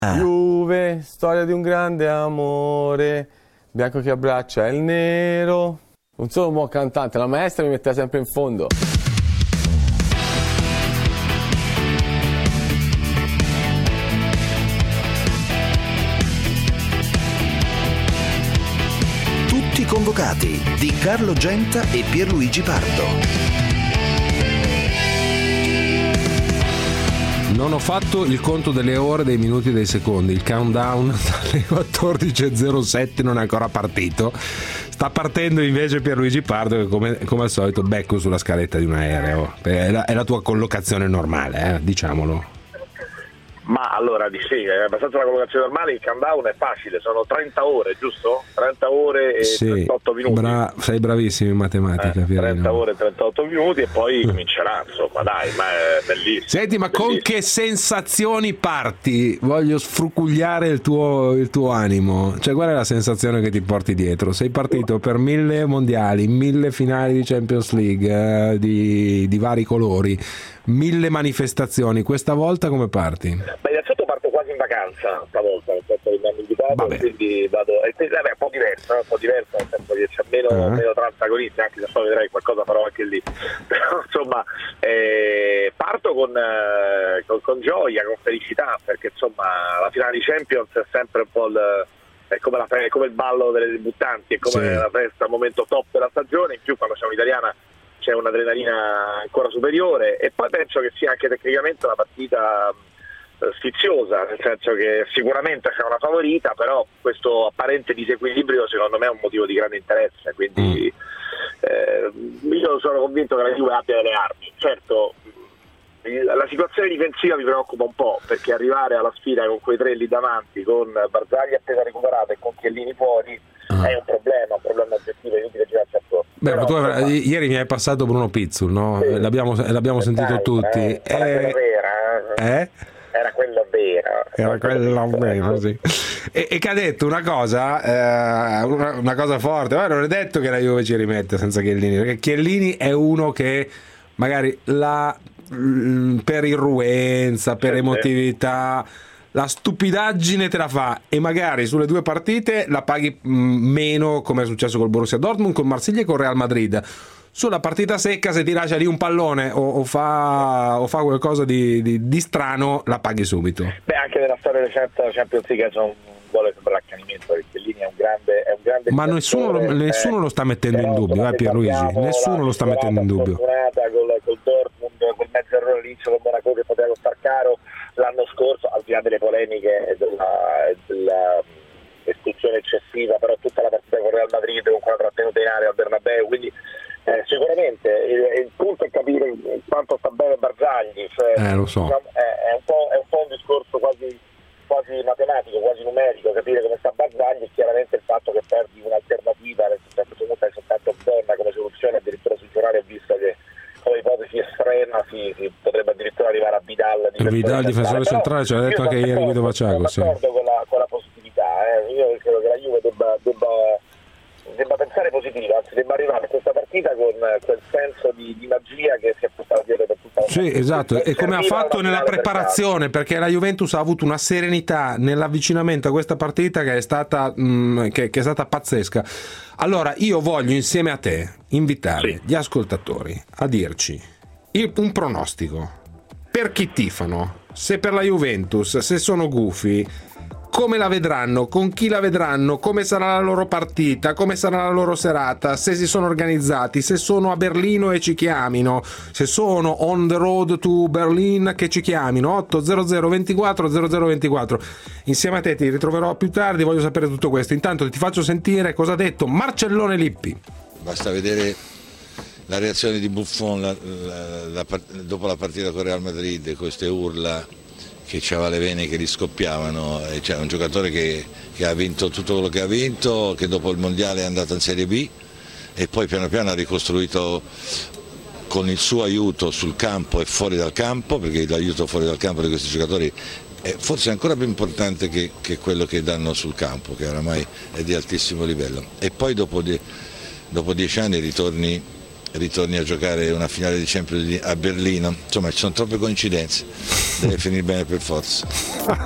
Juve, storia di un grande amore, bianco che abbraccia il nero. Non sono un buon cantante, la maestra mi metteva sempre in fondo. Tutti convocati di Carlo Genta e Pierluigi Pardo. Non ho fatto il conto delle ore, dei minuti e dei secondi. Il countdown dalle 14.07 non è ancora partito. Sta partendo invece Pierluigi Pardo, che come al solito becco sulla scaletta di un aereo. È la tua collocazione normale, diciamolo. Ma allora sì, è abbastanza la collocazione normale. Il countdown è facile, sono 30 ore, giusto? 30 ore e sì, 38 minuti. Sei bravissimo in matematica, 30 ore e 38 minuti e poi comincerà, insomma, dai, ma è bellissimo. Senti, ma bellissimo. Con che sensazioni parti? Voglio sfrucugliare il tuo animo. Cioè, qual è la sensazione che ti porti dietro? Sei partito per 1000 mondiali, 1000 finali di Champions League di vari colori, 1000 manifestazioni. Questa volta come parti? Beh, innanzitutto parto quasi in vacanza stavolta, nel senso che mi hanno invitato, quindi vado. Vabbè, un po' diverso, nel senso che c'è meno transagonisti, anche se poi vedrai qualcosa farò anche lì. Però insomma parto con gioia, con felicità, perché insomma la finale di Champions è sempre un po' è come il ballo delle debuttanti, è come la festa, il momento top della stagione, in più quando siamo italiana c'è un'adrenalina ancora superiore, e poi penso che sia anche tecnicamente una partita sfiziosa, nel senso che sicuramente c'è una favorita, però questo apparente disequilibrio secondo me è un motivo di grande interesse, quindi io sono convinto che la Juve abbia delle armi. Certo, la situazione difensiva mi preoccupa un po', perché arrivare alla sfida con quei tre lì davanti, con Barzagli appena recuperato e con Chiellini fuori, è un problema oggettivo, è inutile girarci attorno. Beh, ma tu ieri mi hai passato Bruno Pizzul, no? Sì. L'abbiamo sentito tutti. Era quello vero. Sì. E che ha detto una cosa forte. Ma non è detto che la Juve ci rimette senza Chiellini, perché Chiellini è uno che magari per irruenza, per emotività, la stupidaggine te la fa, e magari sulle due partite la paghi meno, come è successo col Borussia Dortmund, con Marsiglia e con Real Madrid. Sulla partita secca, se ti lascia lì un pallone o fa qualcosa di strano, la paghi subito. Beh, anche nella storia recente della Champions League non vuole sembrare accanimento, perché lì è un grande ma nessuno lo sta mettendo in dubbio, Pierluigi, nessuno lo sta mettendo in dubbio. Col Dortmund, quel mezzo errore all'inizio con Monaco che poteva costare caro l'anno scorso, al di là delle polemiche della espulsione eccessiva, però tutta la partita con Real Madrid con quella trattenuta in area al Bernabeu, quindi sicuramente il punto è capire quanto sta bene Barzagli, lo so. È un po' un discorso quasi matematico, quasi numerico, capire come sta Barzagli, e chiaramente il fatto che perdi un'alternativa, a questo punto hai soltanto Donna come soluzione. Addirittura sui giornali ho visto che come ipotesi estrema si potrebbe addirittura arrivare a Vidal difensore centrale, ce l'ha detto anche ieri Guido Vaciago. Sono d'accordo con la positività, io credo che la Juve debba pensare positivo, anzi debba arrivare a questa partita con quel senso di magia che si è portato dietro per tutta la partita. Sì, esatto, e come ha fatto nella preparazione, perché la Juventus ha avuto una serenità nell'avvicinamento a questa partita che è stata che è stata pazzesca. Allora io voglio insieme a te invitare gli ascoltatori a dirci un pronostico per chi tifano, se per la Juventus, se sono gufi, come la vedranno, con chi la vedranno, come sarà la loro partita, come sarà la loro serata, se si sono organizzati, se sono a Berlino e ci chiamino, se sono on the road to Berlin che ci chiamino. 800 24 0024. Insieme a te ti ritroverò più tardi, voglio sapere tutto questo. Intanto ti faccio sentire cosa ha detto Marcellone Lippi. Basta vedere la reazione di Buffon dopo la partita con Real Madrid, queste urla che c'aveva le vene che gli scoppiavano. C'è un giocatore che ha vinto tutto quello che ha vinto, che dopo il mondiale è andato in Serie B e poi piano piano ha ricostruito con il suo aiuto sul campo e fuori dal campo, perché l'aiuto fuori dal campo di questi giocatori è forse ancora più importante che quello che danno sul campo, che oramai è di altissimo livello. E poi dopo 10 anni ritorni a giocare una finale di Champions a Berlino. Insomma, ci sono troppe coincidenze, deve finire bene per forza.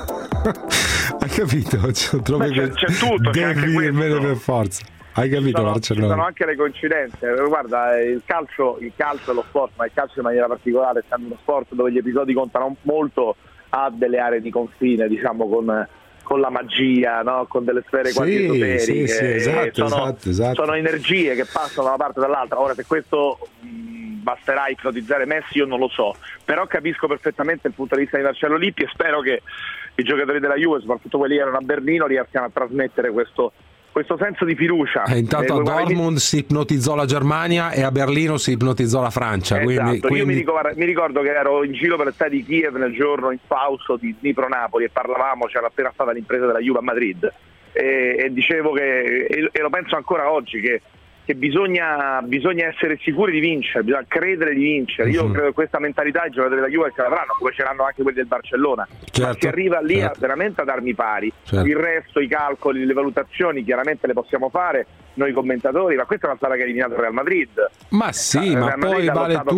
Hai capito? C'è tutto, c'è anche questo. Per forza. Hai capito, Marcello? Ci sono anche le coincidenze. Guarda, il calcio è lo sport, ma il calcio in maniera particolare, essendo uno sport dove gli episodi contano molto, ha delle aree di confine, diciamo, con la magia, no? Con delle sfere quasi esoteriche. Sì, esatto. Sono energie che passano da una parte e dall'altra. Ora, se questo basterà ipnotizzare Messi, io non lo so, però capisco perfettamente il punto di vista di Marcello Lippi e spero che i giocatori della Juve, soprattutto quelli che erano a Berlino, riescano a trasmettere questo senso di fiducia. Intanto a Dortmund si ipnotizzò la Germania e a Berlino si ipnotizzò la Francia. Esatto. Io mi ricordo che ero in giro per le strade di Kiev nel giorno in Fausto di Dnipro-Napoli e parlavamo, c'era appena stata l'impresa della Juve a Madrid e dicevo che, e lo penso ancora oggi, che bisogna essere sicuri di vincere, bisogna credere di vincere. Io credo che questa mentalità i giocatori della Juve ce l'avranno, come ce l'hanno anche quelli del Barcellona. Certo, ma si arriva lì veramente ad armi pari. Certo. Il resto, i calcoli, le valutazioni chiaramente le possiamo fare noi commentatori, ma questa è una squadra che ha eliminato il Real Madrid. Ma sì, ma poi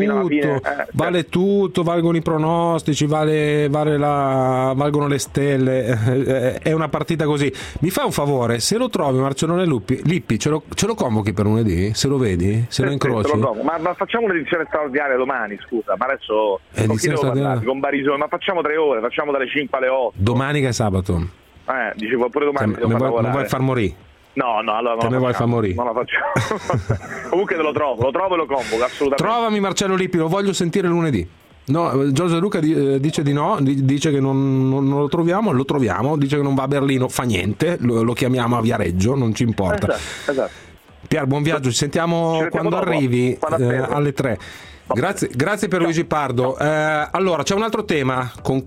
vale tutto, valgono i pronostici, valgono le stelle, è una partita così. Mi fai un favore, se lo trovi Marcellone Lippi, ce lo convochi per lunedì? Se lo vedi? Se lo incroci? Ma facciamo un'edizione straordinaria domani, scusa, ma adesso con chi devo parlare? Con Barisone, ma facciamo 3 ore, facciamo dalle 5 alle 8. Domani che è sabato. Dicevo pure domani non vuoi far morire? No, allora non vuoi far morire. Non la facciamo. Comunque te lo trovo e lo convoco, assolutamente. Trovami Marcello Lippi, lo voglio sentire lunedì. No, Giorgio Luca dice di no, dice che non lo troviamo, dice che non va a Berlino, fa niente, lo chiamiamo a Viareggio, non ci importa. Esatto. Pier, buon viaggio, ci sentiamo quando dopo, arrivi alle 3. Grazie per Luigi Pardo. Allora, c'è un altro tema con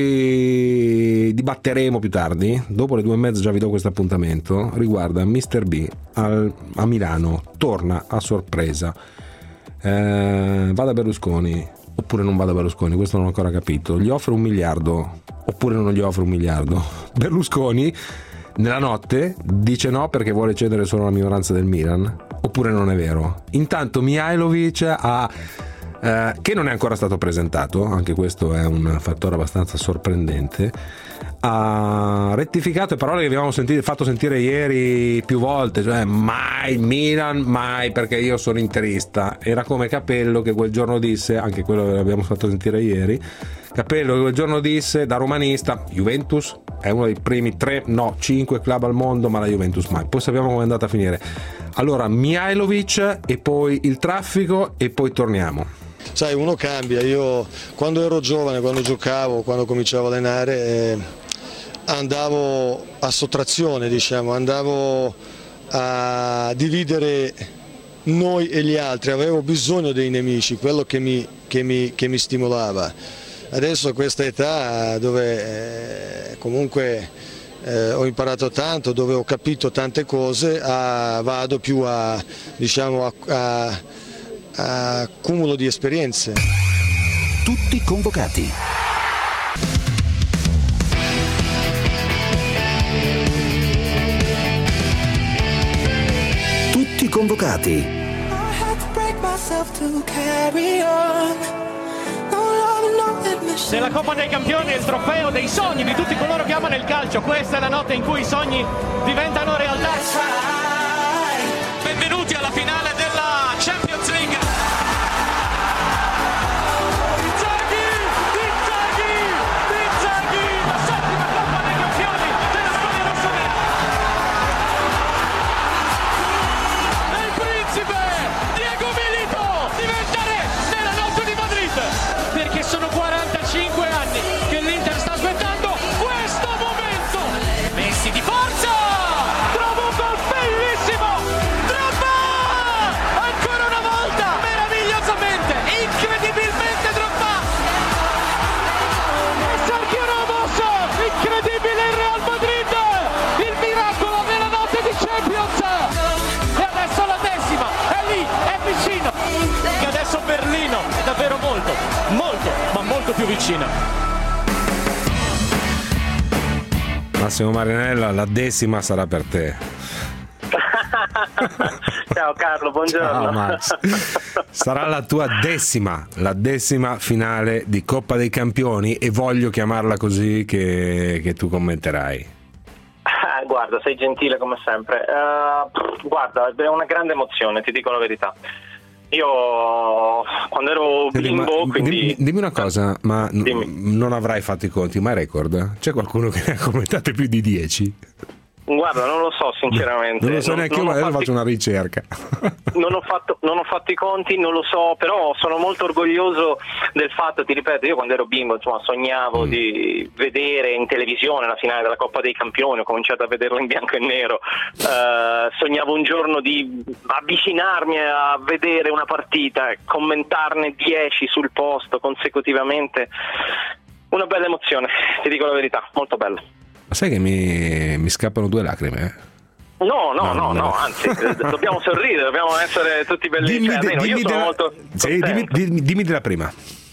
cui dibatteremo più tardi. Dopo le 2:30 già vi do questo appuntamento. Riguarda Mr. B a Milano. Torna a sorpresa. Va da Berlusconi oppure non va da Berlusconi? Questo non ho ancora capito. Gli offre 1 miliardo oppure non gli offre 1 miliardo? Berlusconi nella notte dice no perché vuole cedere solo alla minoranza del Milan, oppure non è vero? Intanto Mihajlovic che non è ancora stato presentato, anche questo è un fattore abbastanza sorprendente, ha rettificato parole che abbiamo fatto sentire ieri più volte, cioè mai Milan, mai, perché io sono interista. Era come Capello che quel giorno disse, anche quello che abbiamo fatto sentire ieri, Capello che quel giorno disse da romanista: Juventus è uno dei primi 5 club al mondo, ma la Juventus mai. Poi sappiamo come è andata a finire. Allora Mihajlovic e poi il traffico e poi torniamo. Sai, uno cambia. Io quando ero giovane, quando giocavo, quando cominciavo a allenare, andavo a sottrazione, diciamo, andavo a dividere noi e gli altri, avevo bisogno dei nemici, quello che mi stimolava. Adesso a questa età dove comunque ho imparato tanto, dove ho capito tante cose, vado più a cumulo di esperienze. Tutti convocati. Tutti convocati. Nella Coppa dei Campioni è il trofeo dei sogni di tutti coloro che amano il calcio. Questa è la notte in cui i sogni diventano realtà. Benvenuti alla finale della Champions League. Inzaghi, la settima Coppa dei Campioni della squadra rossonera. E il principe Diego Milito diventa re nella notte di Madrid, perché sono 45 anni che l'Inter sta aspettando questo momento. Messi di forza, trova un gol bellissimo, Drogba ancora una volta, meravigliosamente, incredibilmente Drogba e Sergio Ramos, incredibile il Real Madrid, il miracolo nella notte di Champions. E adesso la 10ª è lì, è vicino, che adesso Berlino è davvero molto, ma molto più vicina. Massimo Marinella, la 10ª sarà per te. Ciao Carlo, buongiorno. Ciao Max. Sarà la tua la decima finale di Coppa dei Campioni, e voglio chiamarla così che tu commenterai. Guarda, sei gentile come sempre. Guarda, è una grande emozione, ti dico la verità. Io quando ero bimbo, dimmi una cosa, ma non avrai fatto i conti, ma record? C'è qualcuno che ne ha commentate più di 10? Guarda, non lo so sinceramente. Non lo so neanche io, ma adesso faccio una ricerca. Non ho fatto i conti, non lo so, però sono molto orgoglioso del fatto, ti ripeto, io quando ero bimbo, insomma, sognavo di vedere in televisione la finale della Coppa dei Campioni, ho cominciato a vederlo in bianco e nero, sognavo un giorno di avvicinarmi a vedere una partita, commentarne 10 sul posto consecutivamente. Una bella emozione, ti dico la verità, molto bella. Ma sai che mi scappano 2 lacrime? No, anzi, dobbiamo sorridere, dobbiamo essere tutti belli. Dimmi della prima.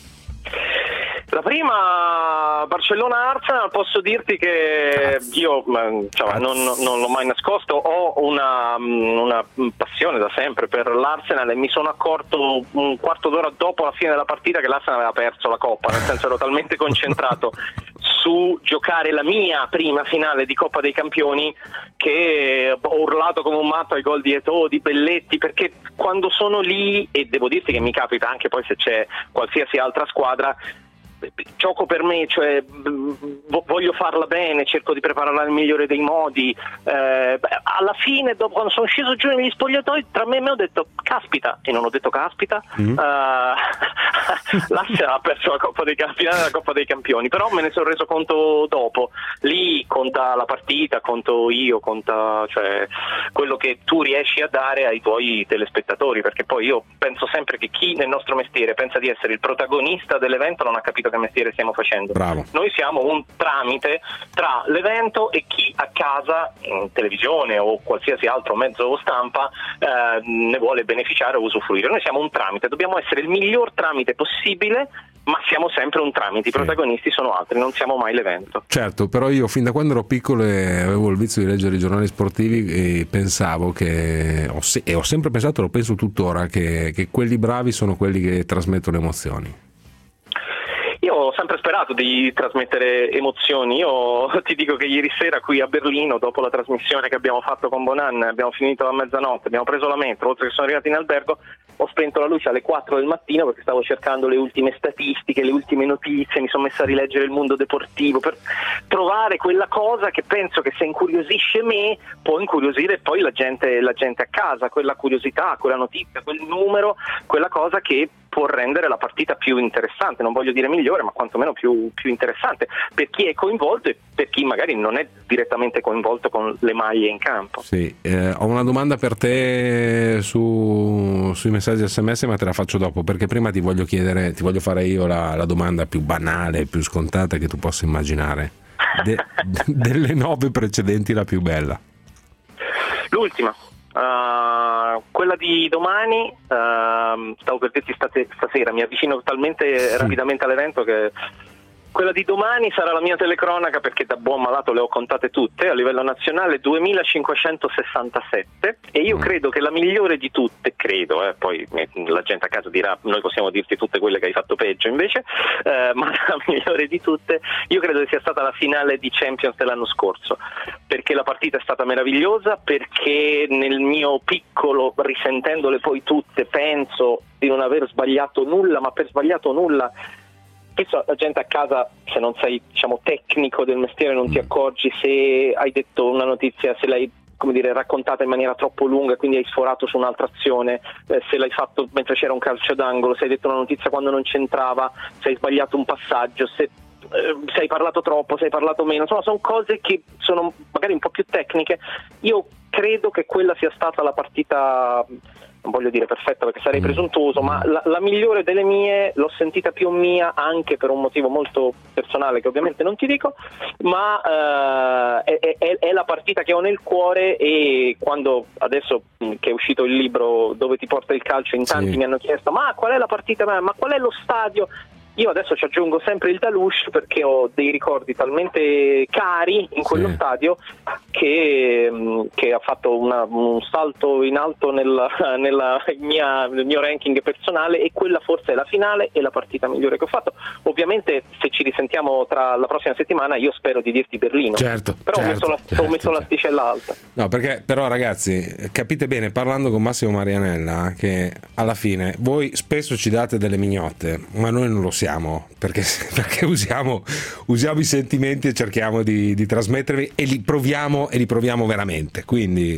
La prima, Barcellona-Arsenal, posso dirti che io non l'ho mai nascosto, ho una passione da sempre per l'Arsenal, e mi sono accorto un quarto d'ora dopo la fine della partita che l'Arsenal aveva perso la Coppa, nel senso ero talmente concentrato su giocare la mia prima finale di Coppa dei Campioni che ho urlato come un matto ai gol di Eto'o, di Belletti, perché quando sono lì, e devo dirti che mi capita anche poi se c'è qualsiasi altra squadra, gioco per me, cioè voglio farla bene, cerco di prepararla nel migliore dei modi. Alla fine, dopo, quando sono sceso giù negli spogliatoi, tra me e me ho detto caspita, e non ho detto caspita, l'Arsenal ha perso la Coppa dei Campioni, la Coppa dei Campioni, però me ne sono reso conto dopo. Lì conta la partita, conto io, conta, cioè, quello che tu riesci a dare ai tuoi telespettatori, perché poi io penso sempre che chi nel nostro mestiere pensa di essere il protagonista dell'evento non ha capito che mestiere stiamo facendo. Bravo. Noi siamo un tramite tra l'evento e chi a casa, in televisione o qualsiasi altro mezzo stampa, ne vuole beneficiare o usufruire. Noi siamo un tramite, dobbiamo essere il miglior tramite possibile, ma siamo sempre un tramite, i protagonisti sono altri, non siamo mai l'evento. Certo, però io fin da quando ero piccolo avevo il vizio di leggere i giornali sportivi e pensavo che ho sempre pensato, lo penso tuttora, che quelli bravi sono quelli che trasmettono emozioni. Io ho sempre sperato di trasmettere emozioni. Io ti dico che ieri sera qui a Berlino, dopo la trasmissione che abbiamo fatto con Bonan, abbiamo finito a mezzanotte, abbiamo preso la metro, oltre che sono arrivati in albergo, ho spento la luce alle 4 del mattino perché stavo cercando le ultime statistiche, le ultime notizie, mi sono messo a rileggere il mondo deportivo per trovare quella cosa che penso che se incuriosisce me può incuriosire poi la gente a casa, quella curiosità, quella notizia, quel numero, quella cosa che può rendere la partita più interessante, non voglio dire migliore, ma quantomeno più interessante per chi è coinvolto e per chi magari non è direttamente coinvolto con le maglie in campo. Sì, ho una domanda per te sui messaggi SMS, ma te la faccio dopo, perché prima ti voglio fare io la domanda più banale, più scontata che tu possa immaginare. Delle 9 precedenti la più bella? L'ultima. Quella di domani, stavo per dirti stasera, mi avvicino talmente rapidamente all'evento che quella di domani sarà la mia telecronaca, perché da buon malato le ho contate tutte a livello nazionale, 2567, e io credo che la migliore di tutte, poi la gente a casa dirà noi possiamo dirti tutte quelle che hai fatto peggio invece, ma la migliore di tutte io credo che sia stata la finale di Champions dell'anno scorso, perché la partita è stata meravigliosa, perché nel mio piccolo, risentendole poi tutte, penso di non aver sbagliato nulla, ma per sbagliato nulla spesso la gente a casa, se non sei tecnico del mestiere, non ti accorgi se hai detto una notizia, se l'hai raccontata in maniera troppo lunga e quindi hai sforato su un'altra azione, se l'hai fatto mentre c'era un calcio d'angolo, se hai detto una notizia quando non c'entrava, se hai sbagliato un passaggio, se hai parlato troppo, se hai parlato meno, insomma sono cose che sono magari un po' più tecniche. Io credo che quella sia stata la partita, non voglio dire perfetta perché sarei presuntuoso, ma la migliore delle mie, l'ho sentita più mia anche per un motivo molto personale che ovviamente non ti dico, ma è la partita che ho nel cuore. E quando adesso che è uscito il libro Dove ti porta il calcio, in tanti mi hanno chiesto ma qual è la partita, ma qual è lo stadio? Io adesso ci aggiungo sempre il Dalush, perché ho dei ricordi talmente cari in quello stadio che ha fatto un salto in alto nel mio ranking personale, e quella forse è la finale e la partita migliore che ho fatto. Ovviamente se ci risentiamo tra la prossima settimana io spero di dirti Berlino, però ho messo l'asticella alta. No, perché però ragazzi, capite bene, parlando con Massimo Marianella, che alla fine voi spesso ci date delle mignotte, ma noi non lo siamo, perché usiamo i sentimenti e cerchiamo di trasmettervi, e li proviamo veramente. Quindi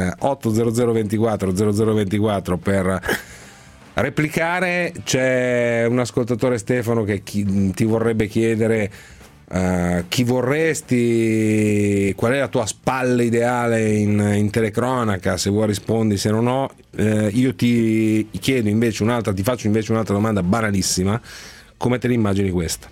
80024 per replicare. C'è un ascoltatore, Stefano, che ti vorrebbe chiedere chi vorresti, qual è la tua spalla ideale in telecronaca. Se vuoi rispondi, se non ho io ti chiedo invece ti faccio invece un'altra domanda banalissima: come te l'immagini questa?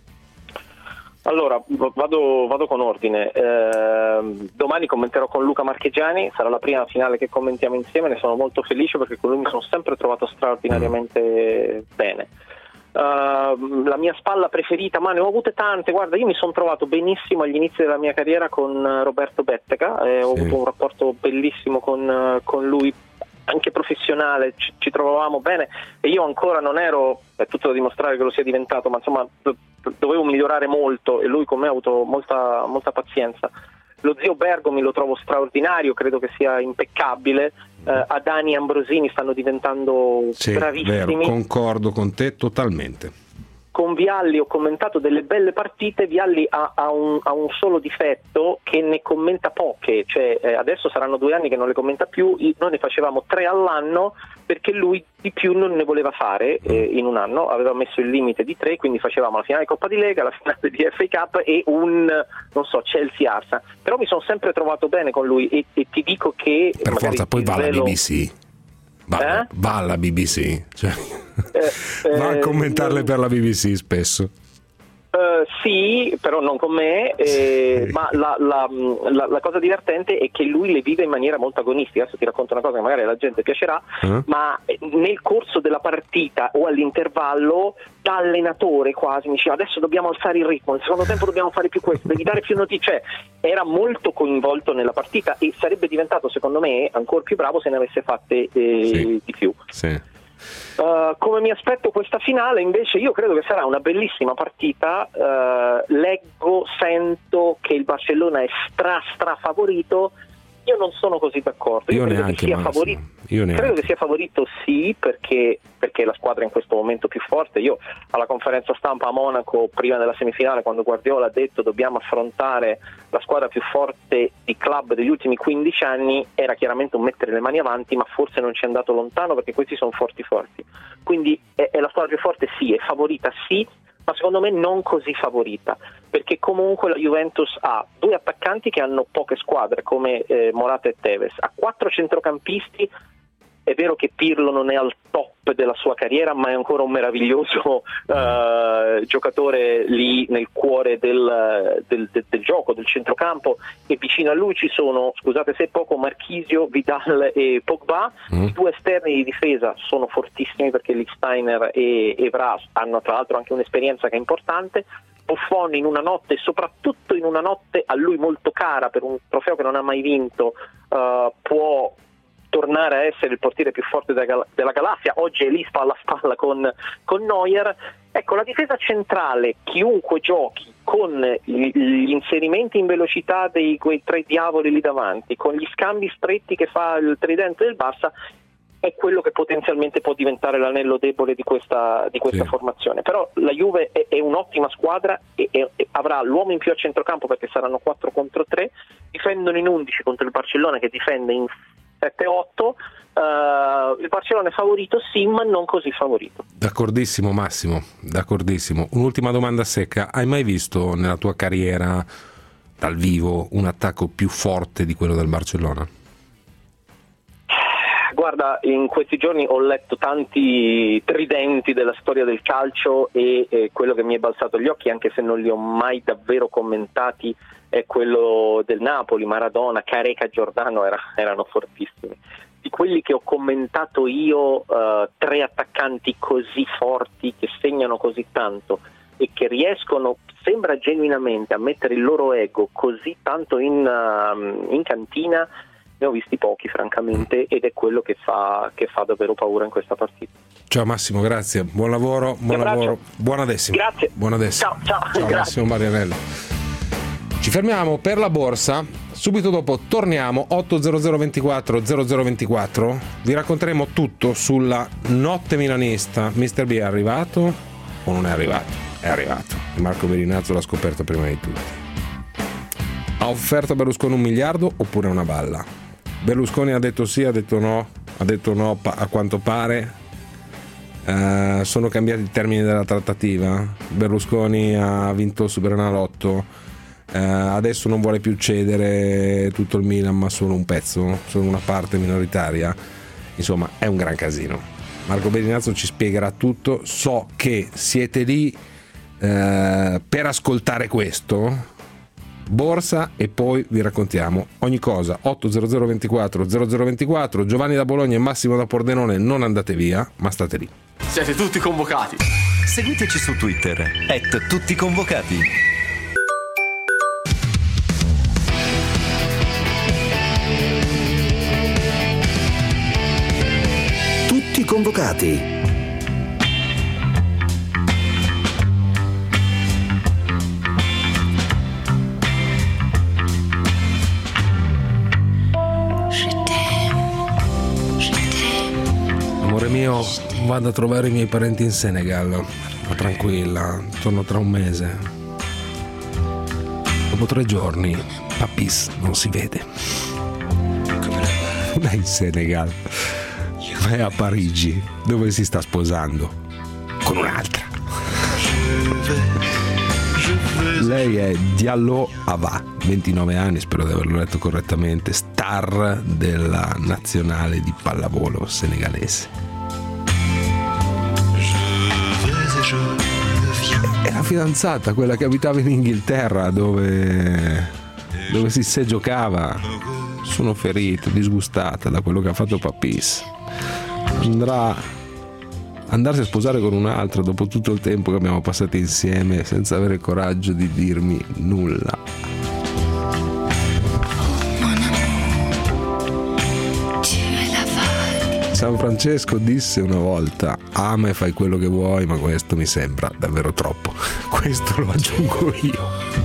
Allora, vado con ordine. Domani commenterò con Luca Marchegiani, sarà la prima finale che commentiamo insieme, ne sono molto felice perché con lui mi sono sempre trovato straordinariamente bene. La mia spalla preferita, ma ne ho avute tante. Guarda, io mi sono trovato benissimo agli inizi della mia carriera con Roberto Bettega, ho avuto un rapporto bellissimo con lui, anche professionale, ci trovavamo bene, e io ancora non ero, è tutto da dimostrare che lo sia diventato, ma insomma dovevo migliorare molto, e lui con me ha avuto molta pazienza. Lo zio Bergomi lo trovo straordinario, credo che sia impeccabile. Adani e Ambrosini stanno diventando bravissimi. Vero, concordo con te totalmente. Con Vialli ho commentato delle belle partite. Vialli ha un solo difetto, che ne commenta poche, cioè adesso saranno 2 anni che non le commenta più, noi ne facevamo 3 all'anno perché lui di più non ne voleva fare in un anno, aveva messo il limite di 3, quindi facevamo la finale di Coppa di Lega, la finale di FA Cup e Chelsea-Arsenal, però mi sono sempre trovato bene con lui, e ti dico che per forza poi va alla BBC. Va alla BBC, cioè, va a commentarle per la BBC spesso. Sì, però non con me, ma la cosa divertente è che lui le vive in maniera molto agonistica. Adesso ti racconto una cosa che magari alla gente piacerà, ma nel corso della partita o all'intervallo, da allenatore quasi mi diceva: adesso dobbiamo alzare il ritmo, nel secondo tempo dobbiamo fare più questo, devi dare più notizie. Era molto coinvolto nella partita, e sarebbe diventato secondo me ancora più bravo se ne avesse fatte di più. Sì. Come mi aspetto questa finale, invece, io credo che sarà una bellissima partita. Sento che il Barcellona è stra favorito. Io non sono così d'accordo. Io credo che sia favorito. Credo che sia favorito, sì, perché la squadra è in questo momento più forte. Io alla conferenza stampa a Monaco, prima della semifinale, quando Guardiola ha detto dobbiamo affrontare la squadra più forte di club degli ultimi 15 anni, era chiaramente un mettere le mani avanti, ma forse non ci è andato lontano, perché questi sono forti. Quindi è la squadra più forte, sì, è favorita, sì, ma secondo me non così favorita, perché comunque la Juventus ha 2 attaccanti che hanno poche squadre, come Morata e Tevez, ha 4 centrocampisti. È vero che Pirlo non è al top della sua carriera, ma è ancora un meraviglioso giocatore lì nel cuore del gioco, del centrocampo, e vicino a lui ci sono, scusate se è poco, Marchisio, Vidal e Pogba. I 2 esterni di difesa sono fortissimi, perché Lichtsteiner e Evra hanno tra l'altro anche un'esperienza che è importante. Buffon in una notte, soprattutto in una notte a lui molto cara, per un trofeo che non ha mai vinto, può tornare a essere il portiere più forte della galassia. Oggi è lì spalla a spalla con Neuer. Ecco, la difesa centrale, chiunque giochi con gli inserimenti in velocità di quei 3 diavoli lì davanti, con gli scambi stretti che fa il tridente del Barça, è quello che potenzialmente può diventare l'anello debole di questa formazione. Però la Juve è un'ottima squadra, e avrà l'uomo in più a centrocampo, perché saranno 4 contro 3, difendono in 11 contro il Barcellona che difende in 7-8. Il Barcellona è favorito, sì, ma non così favorito. D'accordissimo Massimo, d'accordissimo. Un'ultima domanda secca: hai mai visto nella tua carriera dal vivo un attacco più forte di quello del Barcellona? Guarda, in questi giorni ho letto tanti tridenti della storia del calcio, e quello che mi è balzato agli occhi, anche se non li ho mai davvero commentati, è quello del Napoli. Maradona, Careca, Giordano erano fortissimi. Di quelli che ho commentato io, 3 attaccanti così forti che segnano così tanto e che riescono, sembra genuinamente, a mettere il loro ego così tanto in cantina, ne ho visti pochi francamente, ed è quello che fa davvero paura in questa partita. Ciao Massimo, grazie, buon lavoro, buona decima. Grazie. Buona decima. Ciao. Ciao Massimo Marianello. Ci fermiamo per la borsa, subito dopo torniamo 80024 0024, vi racconteremo tutto sulla notte milanista. Mr. B è arrivato o non è arrivato? È arrivato, e Marco Berinazzo l'ha scoperto prima di tutti. Ha offerto a Berlusconi 1 miliardo oppure una balla? Berlusconi ha detto sì, ha detto no a quanto pare. Sono cambiati i termini della trattativa. Berlusconi ha vinto il Superenalotto, adesso non vuole più cedere tutto il Milan ma solo un pezzo, solo una parte minoritaria. Insomma, è un gran casino. Marco Berinazzo ci spiegherà tutto. So che siete lì per ascoltare questo. Borsa e poi vi raccontiamo ogni cosa. 80024 0024. Giovanni da Bologna e Massimo da Pordenone, non andate via, ma state lì. Siete tutti convocati. Seguiteci su Twitter @tutticonvocati. Tutti convocati. Amore mio, vado a trovare i miei parenti in Senegal, ma tranquilla, torno tra un mese. Dopo 3 giorni Papis non si vede. Non è in Senegal, ma è a Parigi, dove si sta sposando con un'altra. Lei è Diallo Ava, 29 anni, spero di averlo letto correttamente, star della nazionale di pallavolo senegalese. È la fidanzata, quella che abitava in Inghilterra, dove si giocava. Sono ferita, disgustata da quello che ha fatto Papis. Andarsi a sposare con un'altra dopo tutto il tempo che abbiamo passato insieme senza avere il coraggio di dirmi nulla. San Francesco disse una volta: ama e fai quello che vuoi, ma questo mi sembra davvero troppo. Questo lo aggiungo io.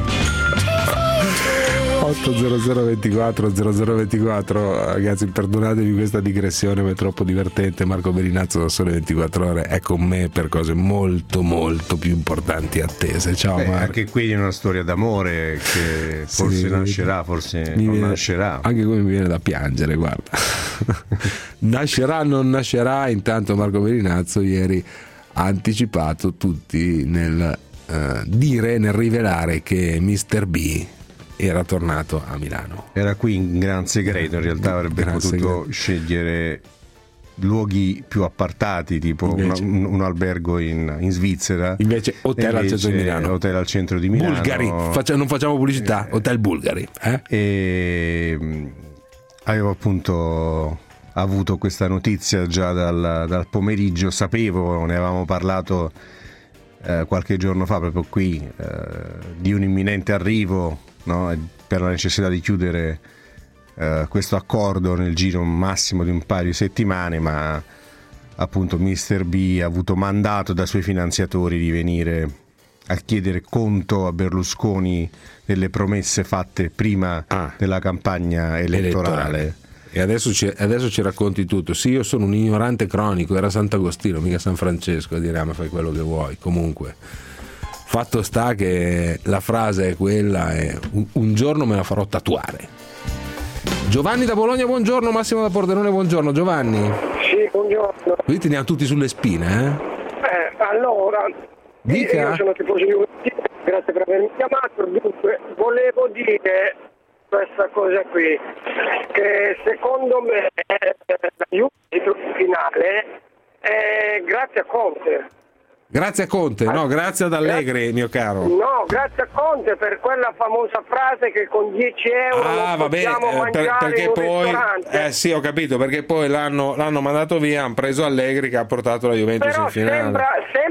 80024 0024. Ragazzi, perdonatemi questa digressione, ma è troppo divertente. Marco Berinazzo da Sole 24 Ore è con me per cose molto molto più importanti e attese. Ciao Marco. Anche qui è una storia d'amore che forse nascerà, forse non nascerà. Anche come mi viene da piangere, guarda. Nascerà, non nascerà. Intanto Marco Berinazzo ieri ha anticipato tutti nel rivelare che Mr. B era tornato a Milano. Era qui in gran segreto, in realtà avrebbe potuto scegliere luoghi più appartati, tipo un albergo in Svizzera. Invece hotel al centro di Milano. Hotel al centro di Milano. Bulgari, non facciamo pubblicità, Hotel Bulgari. E avevo appunto avuto questa notizia già dal pomeriggio, sapevo, ne avevamo parlato qualche giorno fa proprio qui, di un imminente arrivo, no? Per la necessità di chiudere questo accordo nel giro massimo di un paio di settimane, ma appunto Mr. B ha avuto mandato dai suoi finanziatori di venire a chiedere conto a Berlusconi delle promesse fatte prima della campagna elettorale. E adesso ci racconti tutto. Sì, io sono un ignorante cronico, era Sant'Agostino, mica San Francesco, a dire ma fai quello che vuoi. Comunque, fatto sta che la frase è quella e un giorno me la farò tatuare. Giovanni da Bologna, buongiorno. Massimo da Pordenone, buongiorno. Giovanni. Sì, buongiorno. Qui teniamo tutti sulle spine, allora, dica. Io sono tifoso juventino, grazie per avermi chiamato. Dunque, volevo dire questa cosa qui, che secondo me la Juve finale è grazie a Conte. Grazie a Conte, no, grazie ad Allegri, mio caro. No, grazie a Conte per quella famosa frase che con 10 euro possiamo mangiare perché in un poi ristorante. sì, ho capito, perché poi l'hanno mandato via, hanno preso Allegri che ha portato la Juventus però in finale.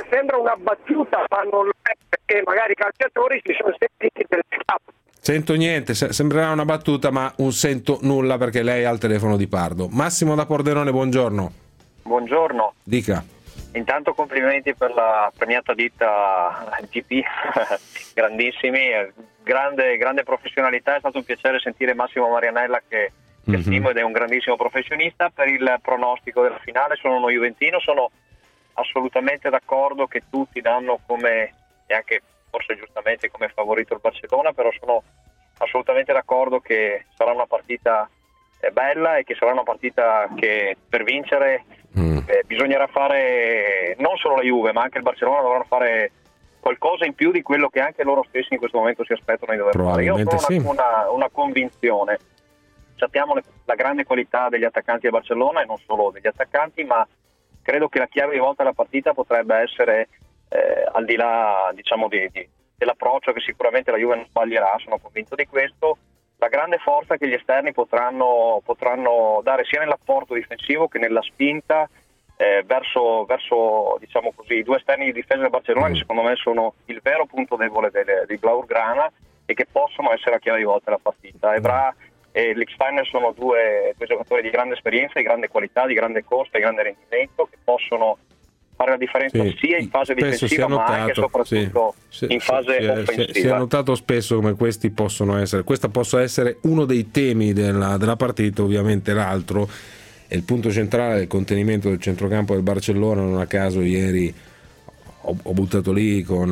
sembra una battuta, ma non lo è, perché magari i calciatori si sono sentiti delle scappe. Sento niente, sembrerà una battuta, ma non sento nulla perché lei ha il telefono di Pardo. Massimo da Pordenone, buongiorno. Buongiorno. Dica. Intanto complimenti per la premiata ditta GP, grandissimi, grande professionalità, è stato un piacere sentire Massimo Marianella che stimo ed è un grandissimo professionista. Per il pronostico della finale, sono uno juventino, sono assolutamente d'accordo che tutti danno come, e anche forse giustamente come favorito il Barcellona, però sono assolutamente d'accordo che sarà una partita bella e che sarà una partita che per vincere bisognerà fare, non solo la Juve ma anche il Barcellona dovranno fare qualcosa in più di quello che anche loro stessi in questo momento si aspettano di dover fare. Io ho una convinzione, sappiamo la grande qualità degli attaccanti del Barcellona e non solo degli attaccanti, ma credo che la chiave di volta della partita potrebbe essere al di là, diciamo, dell'approccio che sicuramente la Juve non sbaglierà, sono convinto di questo, la grande forza che gli esterni potranno dare sia nell'apporto difensivo che nella spinta verso diciamo così, i due esterni di difesa del Barcellona, che secondo me sono il vero punto debole dei Blaugrana e che possono essere la chiave di volta della partita. Evra e Lichtsteiner sono due giocatori di grande esperienza, di grande qualità, di grande costo, di grande rendimento, che possono fare la differenza sia in fase difensiva ma anche e soprattutto in fase offensiva. Si è notato spesso come questa possa essere uno dei temi della partita. Ovviamente l'altro è il punto centrale del contenimento del centrocampo del Barcellona. Non a caso ieri ho buttato lì con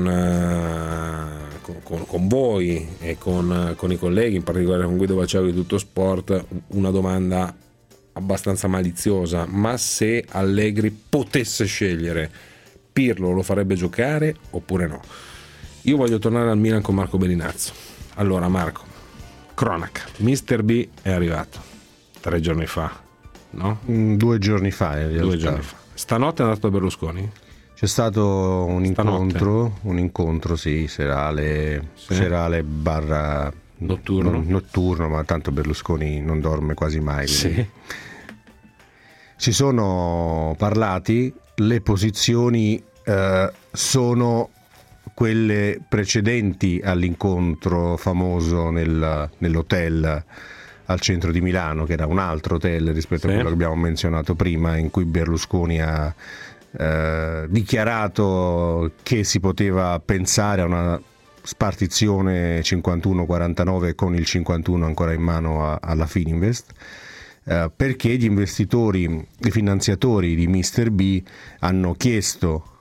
voi e con i colleghi, in particolare con Guido Baciago di Tutto Sport, una domanda abbastanza maliziosa: ma se Allegri potesse scegliere, Pirlo lo farebbe giocare oppure no? Io voglio tornare al Milan con Marco Bellinazzo. Allora Marco, cronaca, Mr. B è arrivato 3 giorni fa, no? 2 giorni fa in realtà. 2 giorni fa. Stanotte è andato a Berlusconi? C'è stato un incontro, sì, serale barra notturno, ma tanto Berlusconi non dorme quasi mai. Sì. Si sono parlati, le posizioni sono quelle precedenti all'incontro famoso nell'hotel al centro di Milano, che era un altro hotel rispetto a quello che abbiamo menzionato prima, in cui Berlusconi ha dichiarato che si poteva pensare a una spartizione 51-49 con il 51 ancora in mano alla Fininvest, perché gli investitori, i finanziatori di Mr. B hanno chiesto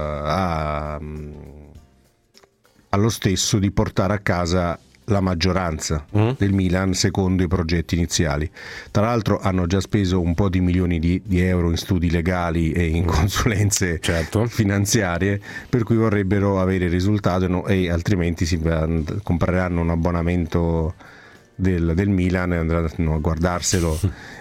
allo stesso di portare a casa la maggioranza del Milan secondo i progetti iniziali. Tra l'altro hanno già speso un po' di milioni di euro in studi legali e in consulenze finanziarie, per cui vorrebbero avere il risultato e altrimenti compreranno un abbonamento del Milan e andranno a guardarselo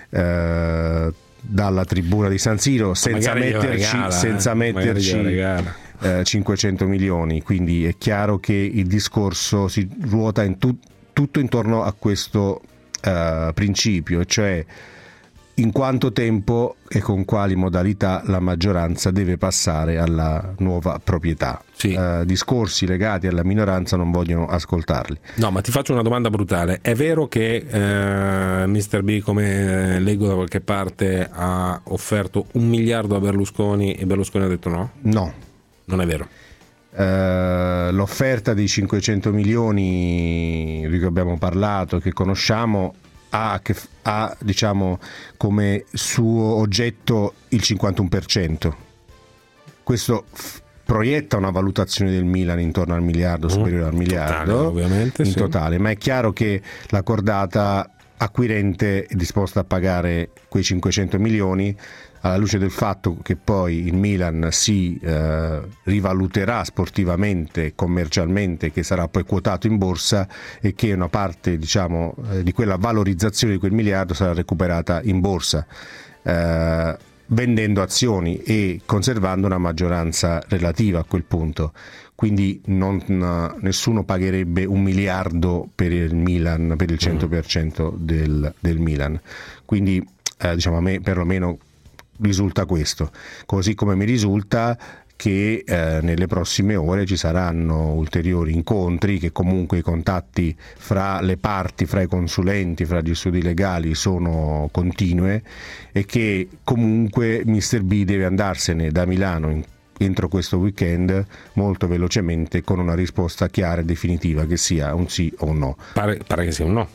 dalla tribuna di San Siro senza metterci 500 milioni. Quindi è chiaro che il discorso si ruota tutto intorno a questo principio, cioè in quanto tempo e con quali modalità la maggioranza deve passare alla nuova proprietà. Discorsi legati alla minoranza non vogliono ascoltarli. No, ma ti faccio una domanda brutale: è vero che Mr. B, come leggo da qualche parte, ha offerto 1 miliardo a Berlusconi e Berlusconi ha detto no? No, non è vero. L'offerta dei 500 milioni di cui abbiamo parlato, che conosciamo, ha diciamo come suo oggetto il 51%. Questo proietta una valutazione del Milan intorno al miliardo, superiore al miliardo, totale, ovviamente, in totale, ma è chiaro che la cordata acquirente è disposta a pagare quei 500 milioni alla luce del fatto che poi il Milan si rivaluterà sportivamente, commercialmente, che sarà poi quotato in borsa e che una parte, diciamo, di quella valorizzazione di quel miliardo sarà recuperata in borsa, vendendo azioni e conservando una maggioranza relativa a quel punto. Quindi nessuno pagherebbe 1 miliardo per il Milan, per il 100% del Milan. Quindi diciamo, a me perlomeno risulta questo, così come mi risulta che nelle prossime ore ci saranno ulteriori incontri, che comunque i contatti fra le parti, fra i consulenti, fra gli studi legali sono continue, e che comunque Mr. B deve andarsene da Milano entro questo weekend molto velocemente, con una risposta chiara e definitiva, che sia un sì o un no. Pare che sia un no.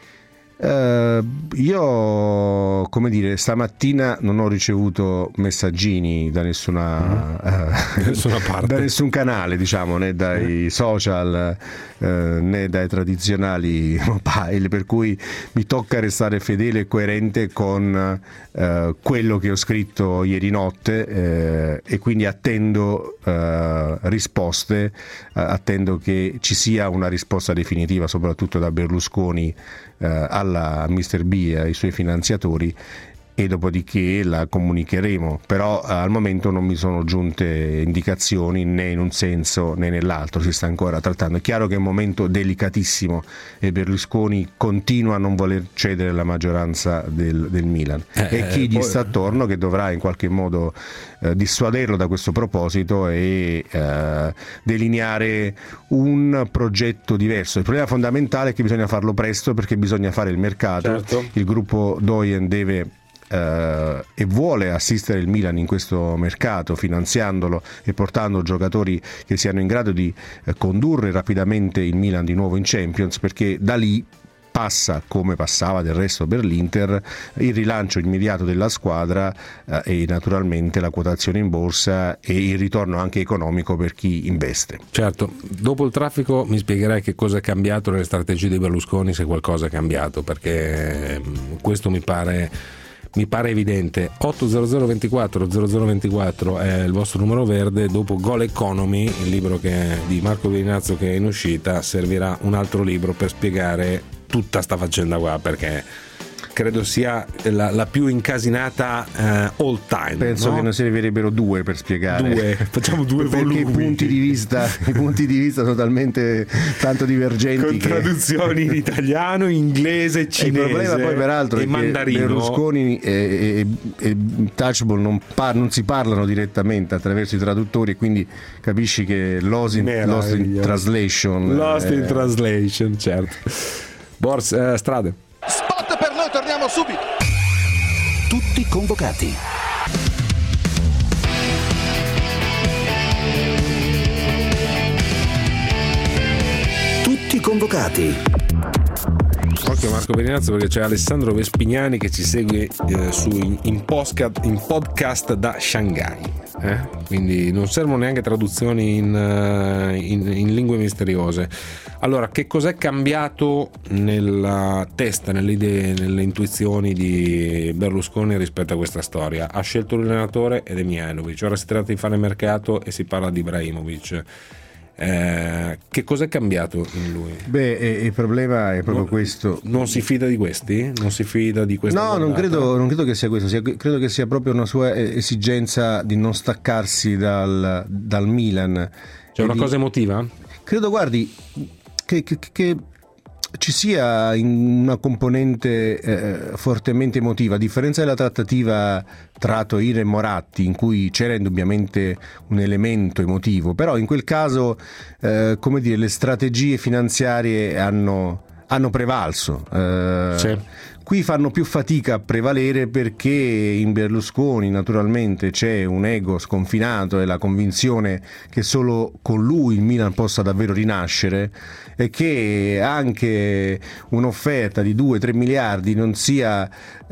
Io, come dire, stamattina non ho ricevuto messaggini da nessuna parte, da nessun canale, diciamo, né dai social né dai tradizionali mobile, per cui mi tocca restare fedele e coerente con quello che ho scritto ieri notte, e quindi attendo risposte, attendo che ci sia una risposta definitiva, soprattutto da Berlusconi alla Mr. B e ai suoi finanziatori, e dopodiché la comunicheremo. Però al momento non mi sono giunte indicazioni né in un senso né nell'altro, si sta ancora trattando. È chiaro che è un momento delicatissimo e Berlusconi continua a non voler cedere la maggioranza del Milan, e chi gli sta attorno che dovrà in qualche modo dissuaderlo da questo proposito e delineare un progetto diverso. Il problema fondamentale è che bisogna farlo presto, perché bisogna fare il mercato. Certo. Il gruppo Doyen deve e vuole assistere il Milan in questo mercato, finanziandolo e portando giocatori che siano in grado di condurre rapidamente il Milan di nuovo in Champions, perché da lì passa, come passava del resto per l'Inter, il rilancio immediato della squadra e naturalmente la quotazione in borsa e il ritorno anche economico per chi investe. Certo, dopo il traffico mi spiegherai che cosa è cambiato nelle strategie di Berlusconi, se qualcosa è cambiato, perché questo mi pare evidente. 800 24 0024 è il vostro numero verde. Dopo Goal Economy, il libro di Marco Virinazzo che è in uscita, servirà un altro libro per spiegare tutta sta faccenda qua, perché credo sia la più incasinata all time. Penso, no? Che ne servirebbero due per spiegare. Facciamo due volumi. Perché i punti di vista sono talmente tanto divergenti, con traduzioni in italiano, inglese, cinese. Il problema poi peraltro è mandarino. Che Berlusconi e Touchable non si parlano direttamente attraverso i traduttori, e quindi capisci che Lost in Translation, certo. Bors, strade. Spot per noi, torniamo subito. Tutti convocati. Tutti convocati. Occhio Marco Virinazzo, perché c'è Alessandro Vespignani che ci segue in podcast da Shanghai. Quindi non servono neanche traduzioni in lingue misteriose. Allora, che cos'è cambiato nella testa, nelle idee, nelle intuizioni di Berlusconi rispetto a questa storia? Ha scelto l'allenatore ed è Mihajlovic, ora si tratta di fare mercato e si parla di Ibrahimovic. Che cos'è cambiato in lui? Il problema è proprio questo. Non si fida di questi? Non si fida di questa? No, non credo che sia questo. Credo che sia proprio una sua esigenza di non staccarsi dal Milan. C'è una cosa emotiva? Credo, guardi, che ci sia una componente fortemente emotiva, a differenza della trattativa tra Toir e Moratti, in cui c'era indubbiamente un elemento emotivo, però in quel caso le strategie finanziarie hanno prevalso. Sì. Qui fanno più fatica a prevalere, perché in Berlusconi naturalmente c'è un ego sconfinato e la convinzione che solo con lui il Milan possa davvero rinascere, e che anche un'offerta di 2-3 miliardi non sia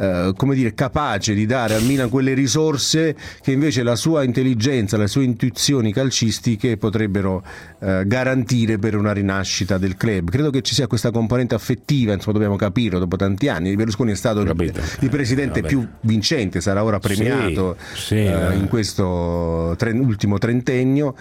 capace di dare al Milan quelle risorse che invece la sua intelligenza, le sue intuizioni calcistiche potrebbero garantire per una rinascita del club. Credo che ci sia questa componente affettiva, insomma, dobbiamo capirlo, dopo tanti anni. Berlusconi è stato il presidente più vincente, sarà ora premiato in questo ultimo trentennio,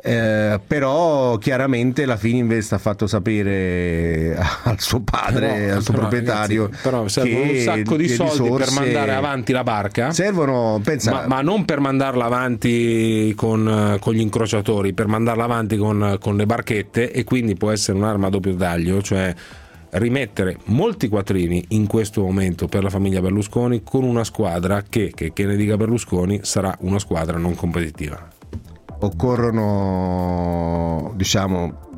però chiaramente la Fininvest ha fatto sapere al suo padre, al suo proprietario, ragazzi, però servono un sacco di soldi per mandare avanti la barca. Servono, ma non per mandarla avanti con gli incrociatori, per mandarla avanti con le barchette, e quindi può essere un'arma a doppio taglio, cioè rimettere molti quattrini in questo momento per la famiglia Berlusconi, con una squadra che ne dica Berlusconi sarà una squadra non competitiva. occorrono diciamo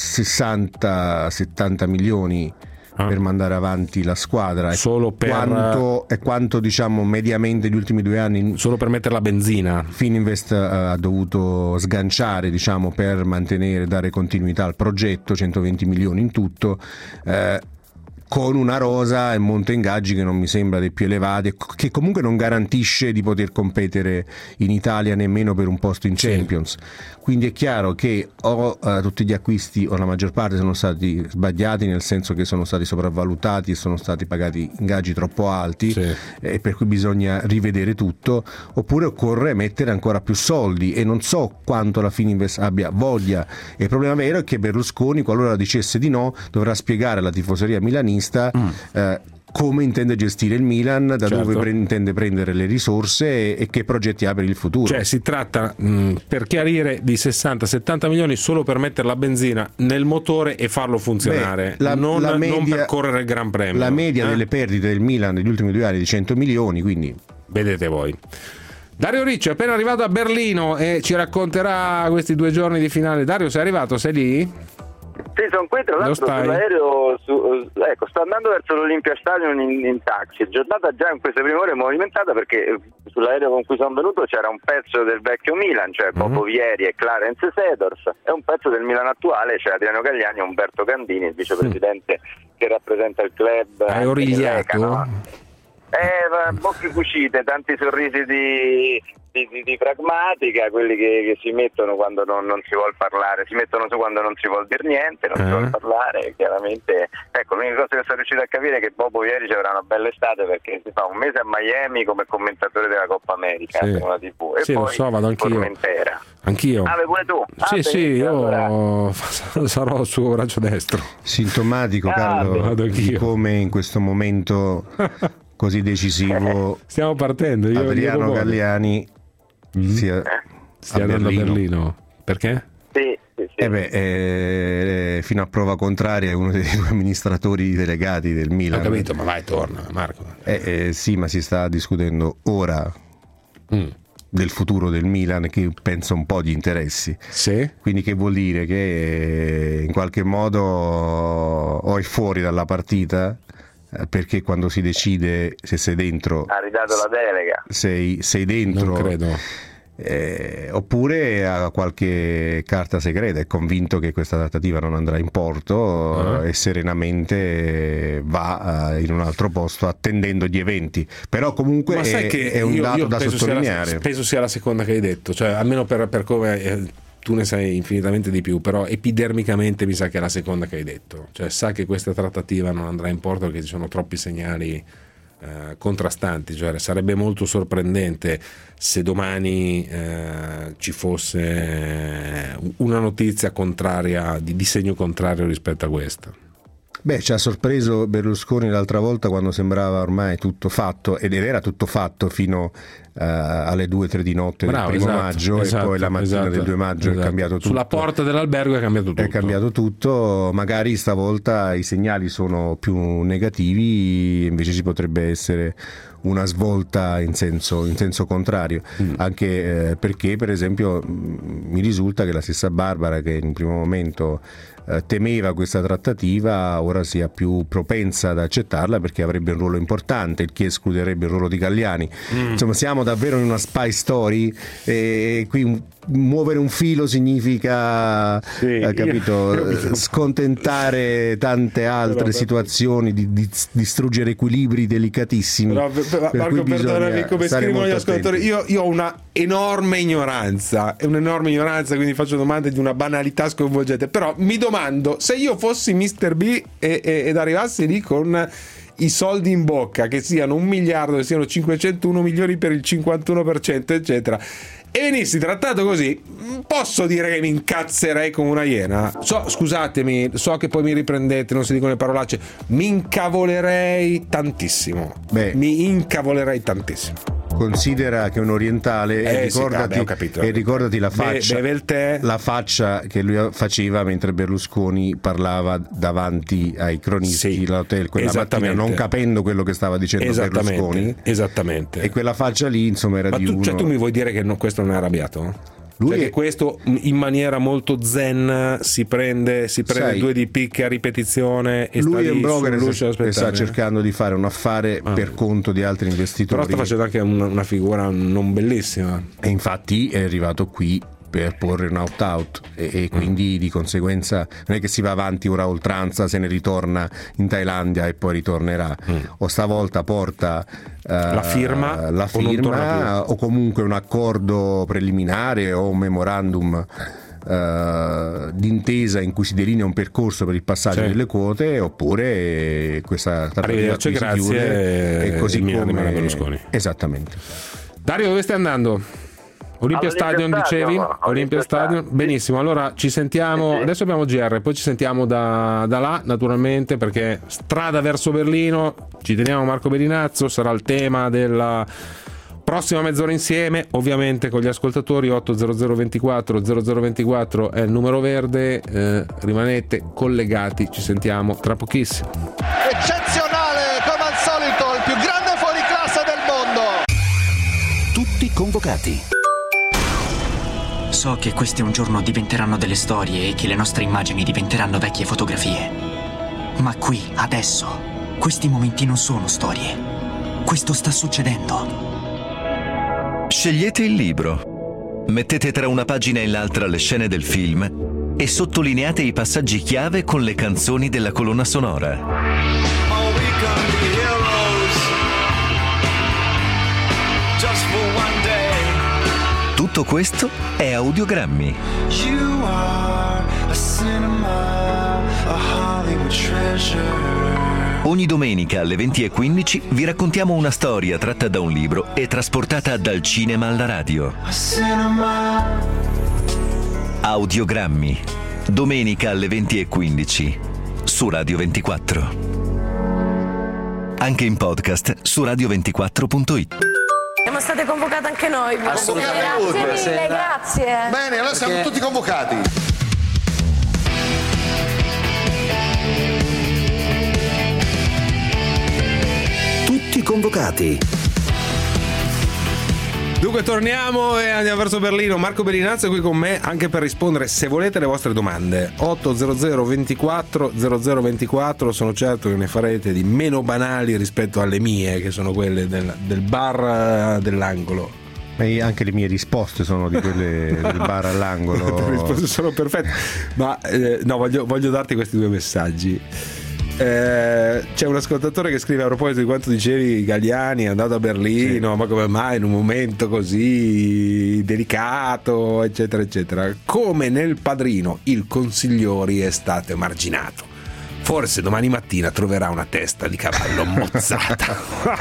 60-70 milioni per mandare avanti la squadra. Solo per quanto diciamo mediamente gli ultimi 2 anni solo per mettere la benzina Fininvest ha dovuto sganciare, diciamo, per mantenere, dare continuità al progetto, 120 milioni in tutto, con una rosa e monte ingaggi che non mi sembra dei più elevati, che comunque non garantisce di poter competere in Italia nemmeno per un posto in Champions. Quindi è chiaro che tutti gli acquisti o la maggior parte sono stati sbagliati, nel senso che sono stati sopravvalutati e sono stati pagati ingaggi troppo alti, e per cui bisogna rivedere tutto, oppure occorre mettere ancora più soldi, e non so quanto la Fininvest abbia voglia. E il problema vero è che Berlusconi, qualora dicesse di no, dovrà spiegare alla tifoseria milanista come intende gestire il Milan, da dove intende prendere le risorse e che progetti ha per il futuro. Cioè si tratta, per chiarire, di 60-70 milioni solo per mettere la benzina nel motore e farlo funzionare, non per correre il Gran Premio. La media delle perdite del Milan negli ultimi 2 anni è di 100 milioni, quindi vedete voi. Dario Ricci è appena arrivato a Berlino e ci racconterà questi 2 giorni di finale. Dario, sei arrivato? Sei lì? Sì, sono qui, tra l'altro sull'aereo, sto andando verso l'Olympia Stadium in taxi. Giornata già in queste prime ore movimentata, perché sull'aereo con cui sono venuto c'era un pezzo del vecchio Milan, cioè Bobo Vieri e Clarence Seedorf, e un pezzo del Milan attuale, cioè Adriano Galliani e Umberto Gandini, il vicepresidente che rappresenta il club. Hai origliato? Bocche cucite, tanti sorrisi di pragmatica, quelli che si mettono quando non si vuol parlare, si mettono su quando non si vuol dire niente, non si vuol parlare, chiaramente. Ecco, l'unica cosa che sono riuscito a capire è che Bobo ieri ci avrà una bella estate, perché si fa un mese a Miami come commentatore della Coppa America per una TV, e poi lo so, vado anch'io. Anch'io. Pure tu? Sì, io sarò al suo braccio destro. Sintomatico, Carlo, di come in questo momento così decisivo stiamo partendo. Adriano Galliani sia andando a Berlino. Perché? Sì. Fino a prova contraria è uno dei 2 amministratori delegati del Milan. Ho capito, ma vai, torna Marco. Sì, ma si sta discutendo ora del futuro del Milan, che pensa un po' di interessi. Quindi che vuol dire che in qualche modo o è fuori dalla partita, perché quando si decide, se sei dentro, ha ridato la delega, sei dentro, non credo. Oppure ha qualche carta segreta, è convinto che questa trattativa non andrà in porto e serenamente va in un altro posto attendendo gli eventi. Però comunque è un dato da sottolineare. Penso sia la seconda che hai detto, cioè almeno per come tu ne sai infinitamente di più, però epidermicamente mi sa che è la seconda che hai detto, cioè sa che questa trattativa non andrà in porto perché ci sono troppi segnali contrastanti. Cioè sarebbe molto sorprendente se domani ci fosse una notizia contraria, di segno contrario rispetto a questa. Ci ha sorpreso Berlusconi l'altra volta, quando sembrava ormai tutto fatto, ed era tutto fatto fino alle 2-3 di notte del 1 maggio, e poi la mattina del 2 maggio è cambiato tutto. Sulla porta dell'albergo è cambiato tutto. Magari stavolta i segnali sono più negativi, invece ci potrebbe essere una svolta in senso contrario, anche perché per esempio mi risulta che la stessa Barbara, che in un primo momento temeva questa trattativa, ora sia più propensa ad accettarla, perché avrebbe un ruolo importante, il che escluderebbe il ruolo di Galliani. Insomma, siamo davvero in una spy story, e qui muovere un filo significa capito, scontentare tante altre situazioni, di distruggere equilibri delicatissimi. Marco, perdonami, come scrivono gli ascoltatori, io ho una enorme ignoranza, quindi faccio domande di una banalità sconvolgente, però mi domando, se io fossi Mr. B ed arrivassi lì con i soldi in bocca, che siano 1 miliardo, che siano 501 milioni per il 51%, eccetera, e venissi trattato così, posso dire che mi incazzerei come una iena. Scusatemi, so che poi mi riprendete, non si dicono le parolacce, mi incavolerei tantissimo. Considera che è un orientale, e ricordati la faccia, beve il tè. La faccia che lui faceva mentre Berlusconi parlava davanti ai cronisti all'hotel quella mattina, non capendo quello che stava dicendo Berlusconi. Esattamente. E quella faccia lì, insomma, era di uno. Cioè, tu mi vuoi dire che questo non è arrabbiato? Lui cioè che questo in maniera molto zen si prende due di picche a ripetizione e lui sta è un broker che sta aspettare. cercando di fare un affare per conto di altri investitori. Però sta facendo anche una figura non bellissima. E infatti è arrivato qui per porre un opt-out e quindi di conseguenza non è che si va avanti ora a oltranza, se ne ritorna in Thailandia e poi ritornerà, o stavolta porta la firma o comunque un accordo preliminare o un memorandum d'intesa in cui si delinea un percorso per il passaggio delle quote, oppure questa trattativa si chiude e così come Berlusconi. Esattamente. Dario, dove stai andando? Olympia Stadium dicevi? Olympia Stadium, benissimo, allora ci sentiamo, adesso abbiamo GR, poi ci sentiamo da là naturalmente, perché strada verso Berlino, ci teniamo Marco Bellinazzo, sarà il tema della prossima mezz'ora insieme, ovviamente con gli ascoltatori. 80024 0024 è il numero verde, rimanete collegati, ci sentiamo tra pochissimo. Eccezionale come al solito, il più grande fuoriclasse del mondo. Tutti convocati. So che questi un giorno diventeranno delle storie e che le nostre immagini diventeranno vecchie fotografie. Ma qui, adesso, questi momenti non sono storie. Questo sta succedendo. Scegliete il libro. Mettete tra una pagina e l'altra le scene del film e sottolineate i passaggi chiave con le canzoni della colonna sonora. Tutto questo è Audiogrammi. Ogni domenica alle 20:15 vi raccontiamo una storia tratta da un libro e trasportata dal cinema alla radio. Audiogrammi. Domenica alle 20:15 su Radio 24. Anche in podcast su radio24.it. Siamo state convocate anche noi. Assolutamente. Grazie mille, grazie. Bene, allora siamo tutti convocati. Tutti convocati. Dunque torniamo e andiamo verso Berlino. Marco Bellinazzo è qui con me anche per rispondere, se volete, alle vostre domande. 800 24 0024, sono certo che ne farete di meno banali rispetto alle mie, che sono quelle del bar dell'angolo. E anche le mie risposte sono di quelle del bar all'angolo. Le risposte sono perfette. Ma no, voglio darti questi due messaggi. C'è un ascoltatore che scrive a proposito di quanto dicevi, Galliani è andato a Berlino, ma come mai in un momento così delicato, eccetera eccetera. Come nel Padrino il Consigliori è stato emarginato, forse domani mattina troverà una testa di cavallo mozzata.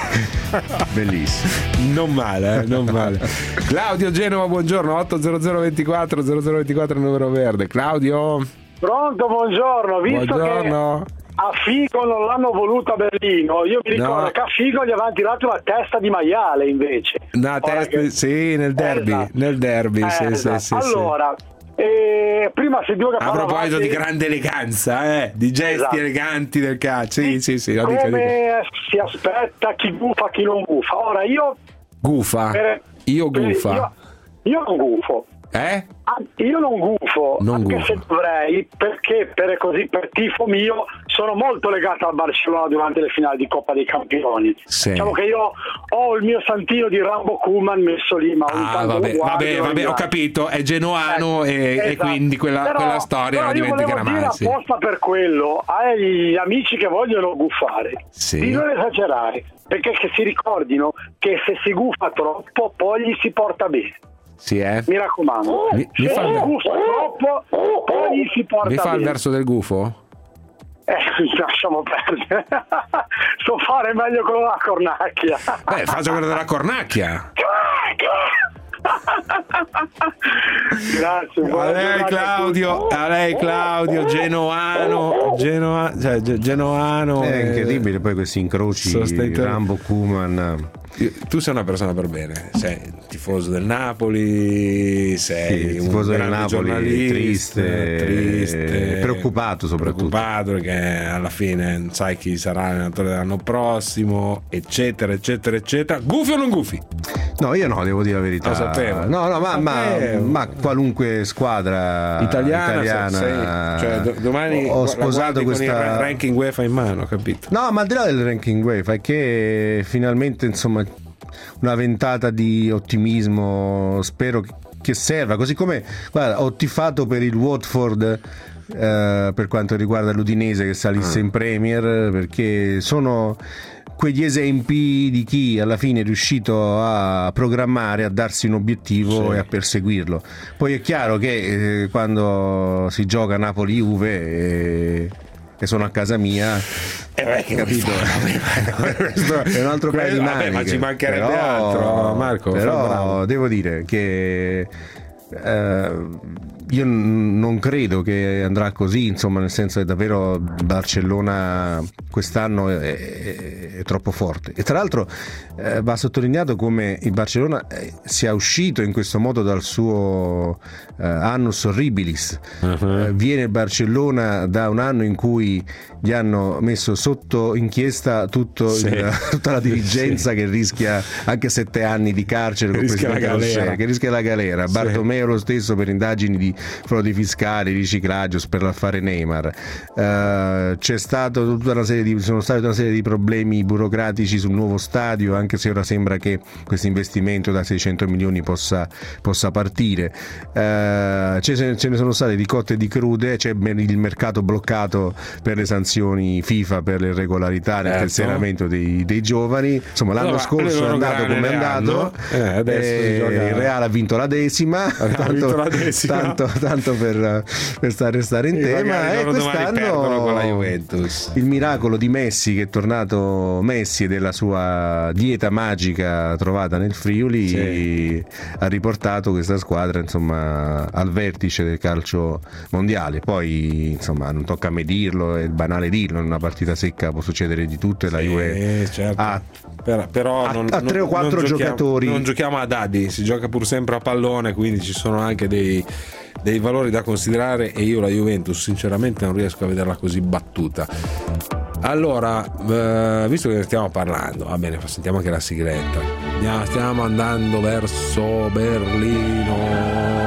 Bellissimo. Non male, non male. Claudio Genova, buongiorno. 800 24 0024 il numero verde. Claudio. Pronto, buongiorno. Visto buongiorno. Che a Figo non l'hanno voluto a Berlino, io mi ricordo che a Figo gli avevano tirato la testa di maiale invece. Una testa, sì, nel derby. Esatto. Nel derby, Esatto. sì. Allora, prima sentivo che a proposito di grande eleganza, di gesti eleganti del calcio. Sì. Come si aspetta chi gufa, chi non gufa. Ora io gufa. Io gufa. Io non gufo. Io non gufo, se dovrei, perché per tifo mio sono molto legato al Barcellona durante le finali di Coppa dei Campioni. Sì. Diciamo che io ho il mio santino di Rambo Koeman messo lì, ma vabbè, ho capito, è genoano e quindi quella storia la dimenticherà mai. Io apposta per quello agli amici che vogliono guffare di non esagerare, perché che si ricordino che se si gufa troppo poi gli si porta bene. Mi raccomando, se si gufa troppo poi gli si porta bene. Mi fa il verso del gufo? Lasciamo perdere. So fare meglio con la cornacchia. Faccio quello della cornacchia. Grazie. A lei Claudio, genoano. È incredibile poi questi incroci Rambo Koeman. Tu sei una persona per bene, sei tifoso del Napoli, sei un tifoso del grande Napoli, triste, preoccupato soprattutto. Preoccupato perché alla fine non sai chi sarà l'allenatore dell'anno prossimo, eccetera. Gufi o non gufi? No, io no, devo dire la verità. Lo sapevo. No, ma qualunque squadra italiana cioè, domani ho sposato con il questa ranking UEFA in mano, capito? No, ma al di là del ranking UEFA è che finalmente, insomma, una ventata di ottimismo spero che serva, così come, guarda, ho tifato per il Watford per quanto riguarda l'Udinese che salisse in Premier, perché sono quegli esempi di chi alla fine è riuscito a programmare, a darsi un obiettivo e a perseguirlo. Poi è chiaro che quando si gioca Napoli-Juve che sono a casa mia, capito? È un altro paio di maniche. Ma ci mancherebbe altro, Marco. Però devo dire che io non credo che andrà così, insomma, nel senso che davvero Barcellona quest'anno è troppo forte. E tra l'altro va sottolineato come il Barcellona sia uscito in questo modo dal suo annus horribilis. Viene il Barcellona da un anno in cui gli hanno messo sotto inchiesta tutta la dirigenza che rischia anche 7 anni di carcere, che rischia la galera. Bartomeu lo stesso per indagini di frodi fiscali, riciclaggio per l'affare Neymar. C'è stata sono stati una serie di problemi burocratici sul nuovo stadio, anche se ora sembra che questo investimento da 600 milioni possa partire. Ce ne sono state di cotte e di crude, c'è il mercato bloccato per le sanzioni FIFA per le irregolarità nel tesseramento dei giovani. Insomma, l'anno scorso è andato come è andato, il Real ha vinto la decima, tanto per restare in tema, e quest'anno con la Juventus. Il miracolo di Messi, che è tornato Messi, e della sua dieta magica trovata nel Friuli, ha riportato questa squadra, insomma, al vertice del calcio mondiale. Poi, insomma, non tocca a me dirlo, è banale dirlo, in una partita secca può succedere di tutto, e la Juve però ha 3 o 4 giocatori. Non giochiamo a dadi, si gioca pur sempre a pallone, quindi ci sono anche dei valori da considerare, e io la Juventus sinceramente non riesco a vederla così battuta. Allora, visto che ne stiamo parlando, va bene, sentiamo anche la sigletta. Stiamo andando verso Berlino.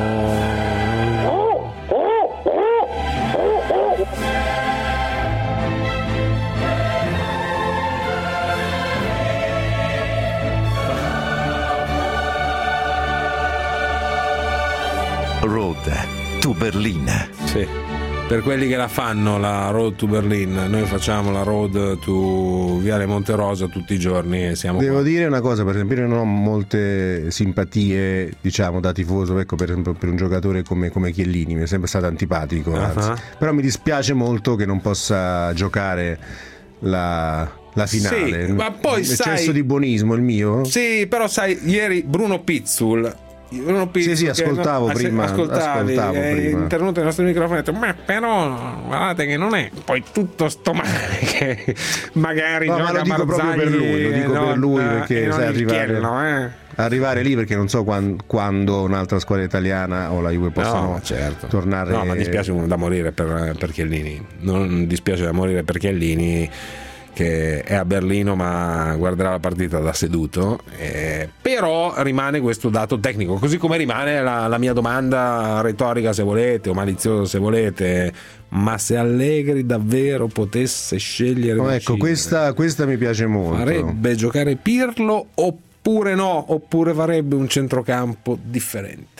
Road to Berlin. Sì, per quelli che la fanno la Road to Berlin, noi facciamo la Road to Viale Monterosa tutti i giorni e siamo Devo qua. dire una cosa, per esempio, io non ho molte simpatie, diciamo, da tifoso, ecco, per esempio per un giocatore come Chiellini, mi è sempre stato antipatico, anzi. Però mi dispiace molto che non possa giocare la finale. Sì, ma poi eccesso di buonismo il mio. Sì, però sai, ieri Bruno Pizzul, sì, ascoltavo prima. Intervenuto ai nostri microfoni, ha detto: ma però guardate che non è poi tutto sto male che magari gioca, ma lo dico proprio per lui, per lui, perché sai, arrivare lì, perché non so quando un'altra squadra italiana o la Juve possano tornare. No, ma dispiace da morire per Chiellini, non dispiace da morire per Chiellini, che è a Berlino ma guarderà la partita da seduto, però rimane questo dato tecnico, così come rimane la mia domanda retorica, se volete, o maliziosa se volete: ma se Allegri davvero potesse scegliere ecco, questa mi piace molto, farebbe giocare Pirlo oppure no, oppure farebbe un centrocampo differente?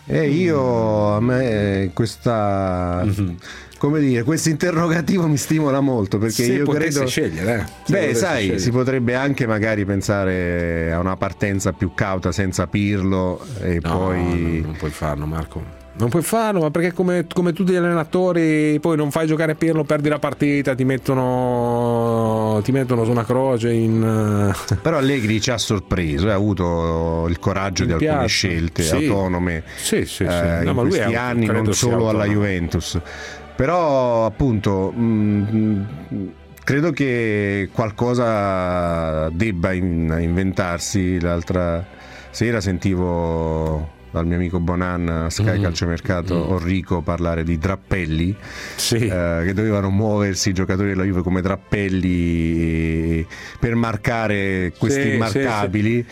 A me questa come dire, questo interrogativo mi stimola molto, perché io credo scegliere, si potrebbe anche magari pensare a una partenza più cauta senza Pirlo e poi non puoi farlo, Marco. Non puoi farlo, ma perché come tutti gli allenatori, poi non fai giocare Pirlo, perdi la partita, ti mettono su una croce Però Allegri ci ha sorpreso, ha avuto il coraggio di alcune scelte autonome in questi anni, non solo alla Juventus. Però appunto credo che qualcosa debba inventarsi. L'altra sera sentivo dal mio amico Bonan, Sky Calciomercato, Enrico, parlare di drappelli, che dovevano muoversi i giocatori della Juve come drappelli per marcare questi immarcabili.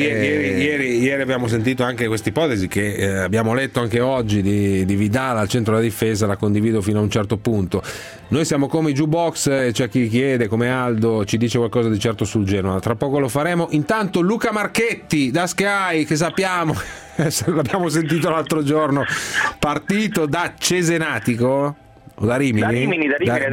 Ieri abbiamo sentito anche questa ipotesi che abbiamo letto anche oggi di Vidal al centro della difesa, la condivido fino a un certo punto. Noi siamo come i jukebox e c'è chi chiede, come Aldo, ci dice qualcosa di certo sul Genoa, tra poco lo faremo. Intanto Luca Marchetti da Sky, che sappiamo l'abbiamo sentito l'altro giorno, partito da Cesenatico o da Rimini?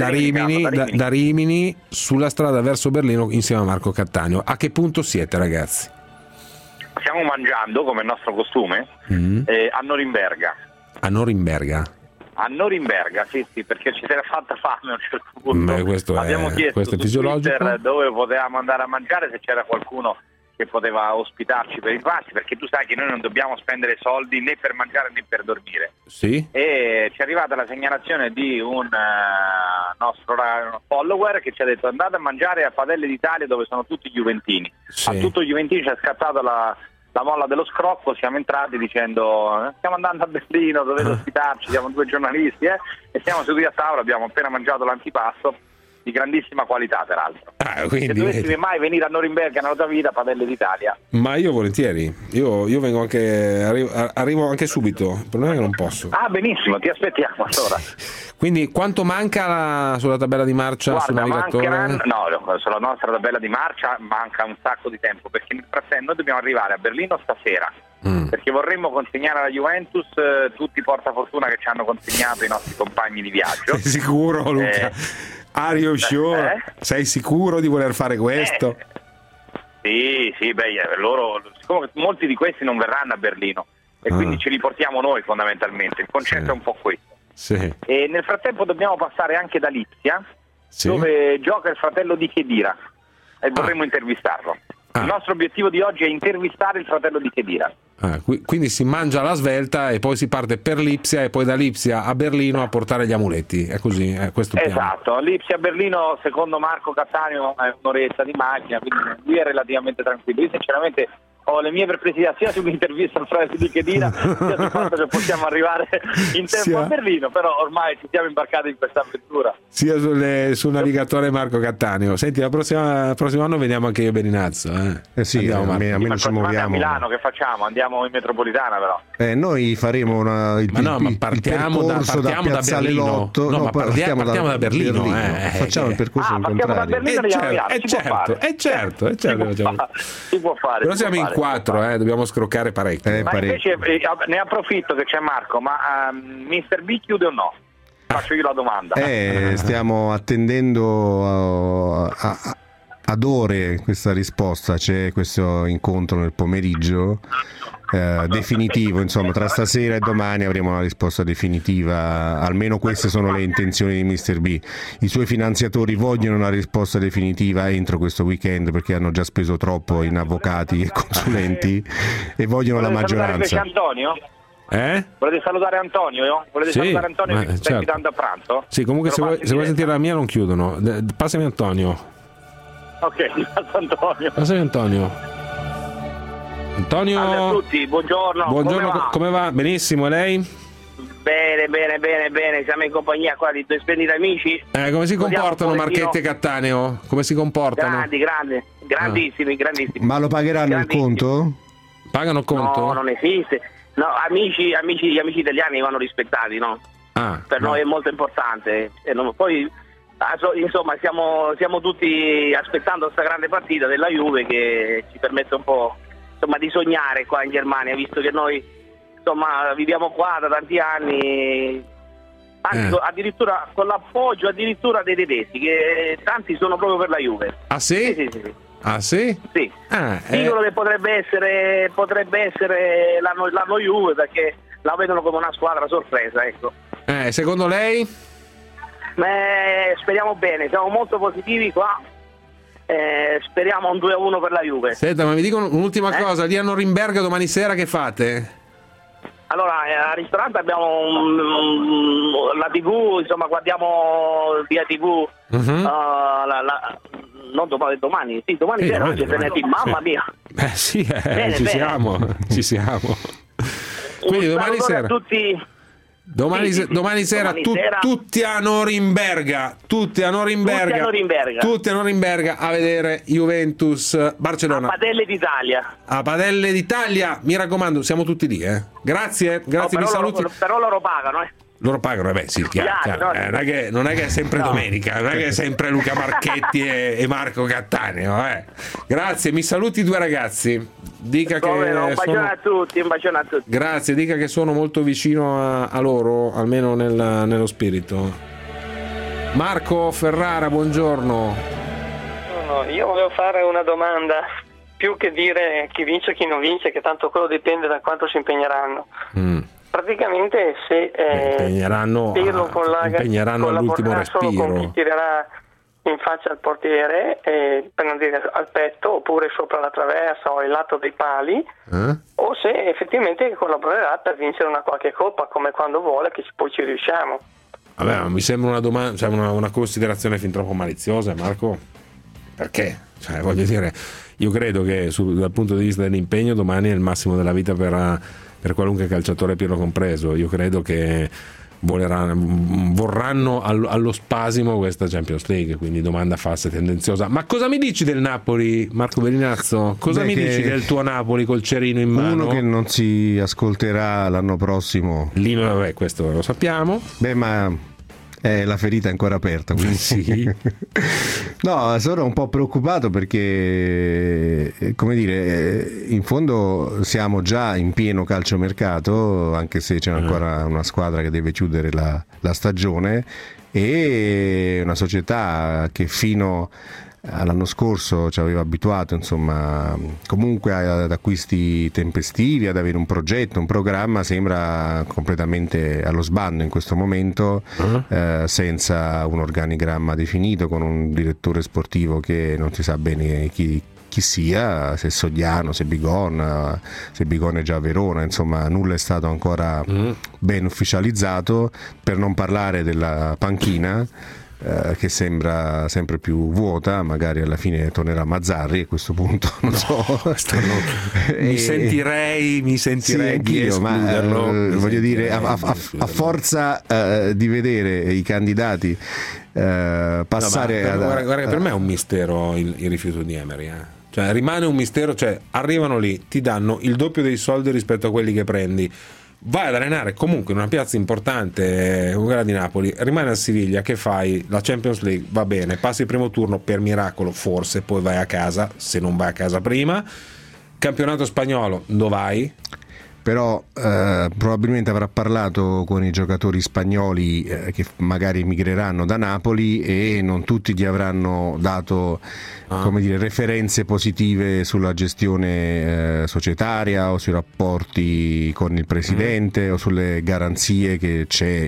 Da Rimini sulla strada verso Berlino insieme a Marco Cattaneo. A che punto siete, ragazzi? Stiamo mangiando, come è il nostro costume, a Norimberga. A Norimberga? A Norimberga, sì, perché ci si era fatta fame a un certo punto. Abbiamo chiesto su Twitter dove potevamo andare a mangiare, se c'era qualcuno che poteva ospitarci per i pasti, perché tu sai che noi non dobbiamo spendere soldi né per mangiare né per dormire. Sì. E ci è arrivata la segnalazione di un nostro follower che ci ha detto: andate a mangiare a Padelle d'Italia, dove sono tutti juventini. Sì. A tutto juventini ci è scattata la molla dello scrocco, siamo entrati dicendo stiamo andando a Berlino, dovete ospitarci, siamo 2 giornalisti e siamo seduti a tavola, abbiamo appena mangiato l'antipasto di grandissima qualità, peraltro. Quindi, se dovessi mai venire a Norimberga nella tua vita, Padelle d'Italia. Ma io volentieri, io vengo anche, arrivo anche subito, il problema è che non posso. Benissimo, ti aspettiamo allora. Quindi quanto manca sulla tabella di marcia? Guarda, sul navigatore? No, sulla nostra tabella di marcia manca un sacco di tempo, perché nel frattempo noi dobbiamo arrivare a Berlino stasera, perché vorremmo consegnare alla Juventus tutti i portafortuna che ci hanno consegnato i nostri compagni di viaggio. Sei sicuro, Luca? Are you sure? Sei sicuro di voler fare questo? Sì, loro, siccome molti di questi non verranno a Berlino e quindi ce li portiamo noi fondamentalmente, il concetto è un po' questo. Sì. E nel frattempo dobbiamo passare anche da Lipsia, dove gioca il fratello di Khedira e vorremmo intervistarlo. Il nostro obiettivo di oggi è intervistare il fratello di Khedira. Quindi si mangia alla svelta e poi si parte per Lipsia e poi da Lipsia a Berlino a portare gli amuletti, è così, è questo il piano. Esatto, Lipsia a Berlino secondo Marco Cattaneo è un'oretta di macchina, quindi lui è relativamente tranquillo. Io sinceramente ho le mie perplessità sia sull'intervista al fratello di Khedira sia sul fatto che possiamo arrivare in tempo a Berlino, però ormai ci siamo imbarcati in questa avventura. Sia sul navigatore Marco Cattaneo. Senti, il prossimo anno veniamo anche io e Beninazzo. Almeno ci muoviamo. A Milano che facciamo? Andiamo in metropolitana però. Noi faremo partiamo da Piazzale Berlino. Lotto. No, ma partiamo da Berlino. Facciamo il percorso partiamo da Berlino certo. Si può fare. Però siamo in 4, dobbiamo scroccare parecchio. Ma invece ne approfitto che c'è Marco, ma Mr. B chiude o no? Faccio io la domanda. Stiamo attendendo ad ore questa risposta. C'è questo incontro nel pomeriggio definitivo, insomma tra stasera e domani avremo una risposta definitiva, almeno queste sono le intenzioni di Mr. B. I suoi finanziatori vogliono una risposta definitiva entro questo weekend perché hanno già speso troppo in avvocati e consulenti e vogliono la maggioranza. Antonio? Volete salutare Antonio? Salutare Antonio che stai invitando a pranzo? Sì, comunque se vuoi sentire la mia non chiudono. Passami Antonio. Ok, Antonio. Passami Antonio. Antonio, salve a tutti, buongiorno. Come va? Benissimo, e lei? Bene, siamo in compagnia qua di 2 splendidi amici. Come si comportano Marchetti e Cattaneo? Come si comportano? Grandissimi. Ma lo pagheranno il conto? Pagano il conto? No, non esiste. No, gli amici italiani vanno rispettati, no? Per noi è molto importante. Poi insomma stiamo tutti aspettando questa grande partita della Juve che ci permette un po' di sognare qua in Germania, visto che noi viviamo qua da tanti anni, anzi addirittura con l'appoggio addirittura dei tedeschi, che tanti sono proprio per la Juve. Ah sì? Sì. Ah sì? Sì. Dicono che potrebbe essere l'anno Juve perché la vedono come una squadra sorpresa, ecco. Secondo lei? Speriamo bene, siamo molto positivi qua. Speriamo un 2-1 per la Juve. Senta, ma mi dicono un'ultima cosa, lì a Norimberga domani sera che fate? Allora, al ristorante abbiamo la TV, insomma guardiamo via TV, non domani sera, oggi è venerdì, mamma mia. Ci siamo. Quindi domani sera. Domani sera tutti a Norimberga a vedere Juventus Barcellona. A Padelle d'Italia, mi raccomando, siamo tutti lì, Grazie, mi saluti. Però loro pagano, Loro pagano, sì, chiaro. Non è che è sempre domenica, non è che è sempre Luca Marchetti e Marco Cattaneo. Grazie, mi saluti i due ragazzi. Dica che un bacione a tutti. Grazie, dica che sono molto vicino a loro, almeno nello spirito. Marco Ferrara, buongiorno. Io volevo fare una domanda, più che dire chi vince e chi non vince, che tanto quello dipende da quanto si impegneranno. Praticamente se impegneranno all'ultimo respiro, tirerà in faccia al portiere, per non dire al petto, oppure sopra la traversa o il lato dei pali, o se effettivamente collaborerà per vincere una qualche coppa, come quando vuole, che poi ci riusciamo. Vabbè, mi sembra una domanda, cioè una considerazione fin troppo maliziosa, Marco. Perché? Cioè, voglio dire, io credo che dal punto di vista dell'impegno domani è il massimo della vita per qualunque calciatore, Pirlo compreso. Io credo che vorranno allo spasimo questa Champions League, quindi domanda falsa e tendenziosa. Ma cosa mi dici del Napoli, Marco Berinazzo? Cosa mi dici del tuo Napoli col cerino in mano? Uno che non si ascolterà l'anno prossimo. Lì, vabbè, questo lo sappiamo. Ma la ferita è ancora aperta, quindi sì. No, sono un po' preoccupato perché, come dire, in fondo siamo già in pieno calciomercato, anche se c'è ancora una squadra che deve chiudere la stagione, e una società che fino all'anno scorso ci aveva abituato, insomma, comunque ad acquisti tempestivi, ad avere un progetto, un programma, sembra completamente allo sbando in questo momento, senza un organigramma definito, con un direttore sportivo che non si sa bene chi sia, se Sogliano, se Bigon è già a Verona, insomma nulla è stato ancora ben ufficializzato, per non parlare della panchina che sembra sempre più vuota. Magari alla fine tornerà Mazzarri, a questo punto non so. Mi sentirei di escluderlo, voglio dire, a forza di vedere i candidati passare guarda, per me è un mistero il rifiuto di Emery, cioè rimane un mistero, cioè arrivano lì, ti danno il doppio dei soldi rispetto a quelli che prendi, vai ad allenare comunque in una piazza importante come quella di Napoli, rimane a Siviglia, che fai? La Champions League, va bene, passi il primo turno per miracolo, forse poi vai a casa, se non vai a casa prima. Campionato spagnolo, dove vai? Però probabilmente avrà parlato con i giocatori spagnoli che magari emigreranno da Napoli, e non tutti gli avranno dato come dire, referenze positive sulla gestione societaria o sui rapporti con il presidente o sulle garanzie che c'è,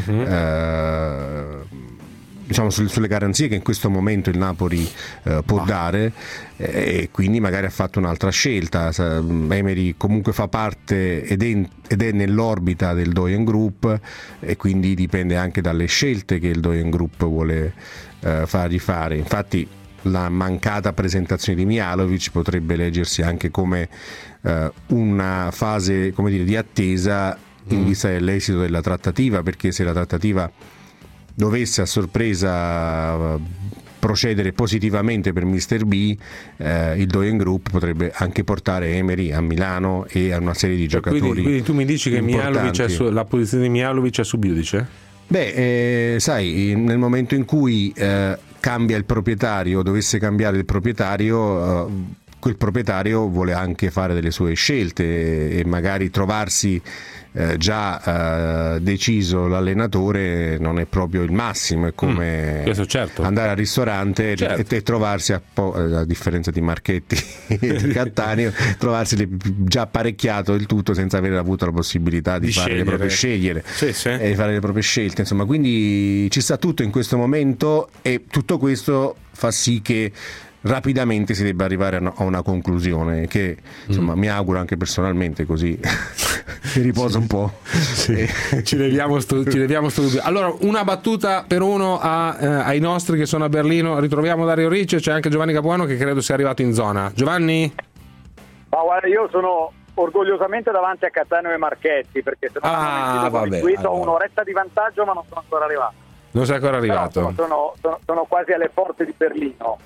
diciamo sulle garanzie che in questo momento il Napoli può dare, e quindi magari ha fatto un'altra scelta. Emery comunque fa parte ed è nell'orbita del Doyen Group, e quindi dipende anche dalle scelte che il Doyen Group vuole fargli fare. Infatti la mancata presentazione di Mihajlovic potrebbe leggersi anche come una fase, come dire, di attesa in vista dell'esito della trattativa, perché se la trattativa dovesse a sorpresa procedere positivamente per Mr. B, il Doyen Group potrebbe anche portare Emery a Milano e a una serie di giocatori. Quindi tu mi dici che la posizione di Mihajlovic è sub iudice? Sai, nel momento in cui cambia il proprietario, dovesse cambiare il proprietario, quel proprietario vuole anche fare delle sue scelte, e magari trovarsi già deciso l'allenatore non è proprio il massimo. È come certo, andare al ristorante e trovarsi, a differenza di Marchetti e di Cattaneo, trovarsi già apparecchiato il tutto senza aver avuto la possibilità di fare le proprie e fare le proprie scelte, insomma. Quindi ci sta tutto in questo momento, e tutto questo fa sì che rapidamente si debba arrivare a una conclusione che, insomma, mi auguro anche personalmente, così mi riposo un po'. Ci leviamo sto dubbio. Allora, una battuta per uno ai nostri che sono a Berlino. Ritroviamo Dario Ricci, c'è anche Giovanni Capuano che credo sia arrivato in zona. Giovanni? Ma guarda, io sono orgogliosamente davanti a Cattaneo e Marchetti, perché se no ho un'oretta di vantaggio, ma non sono ancora arrivato. Non sei ancora arrivato? Però sono quasi alle porte di Berlino.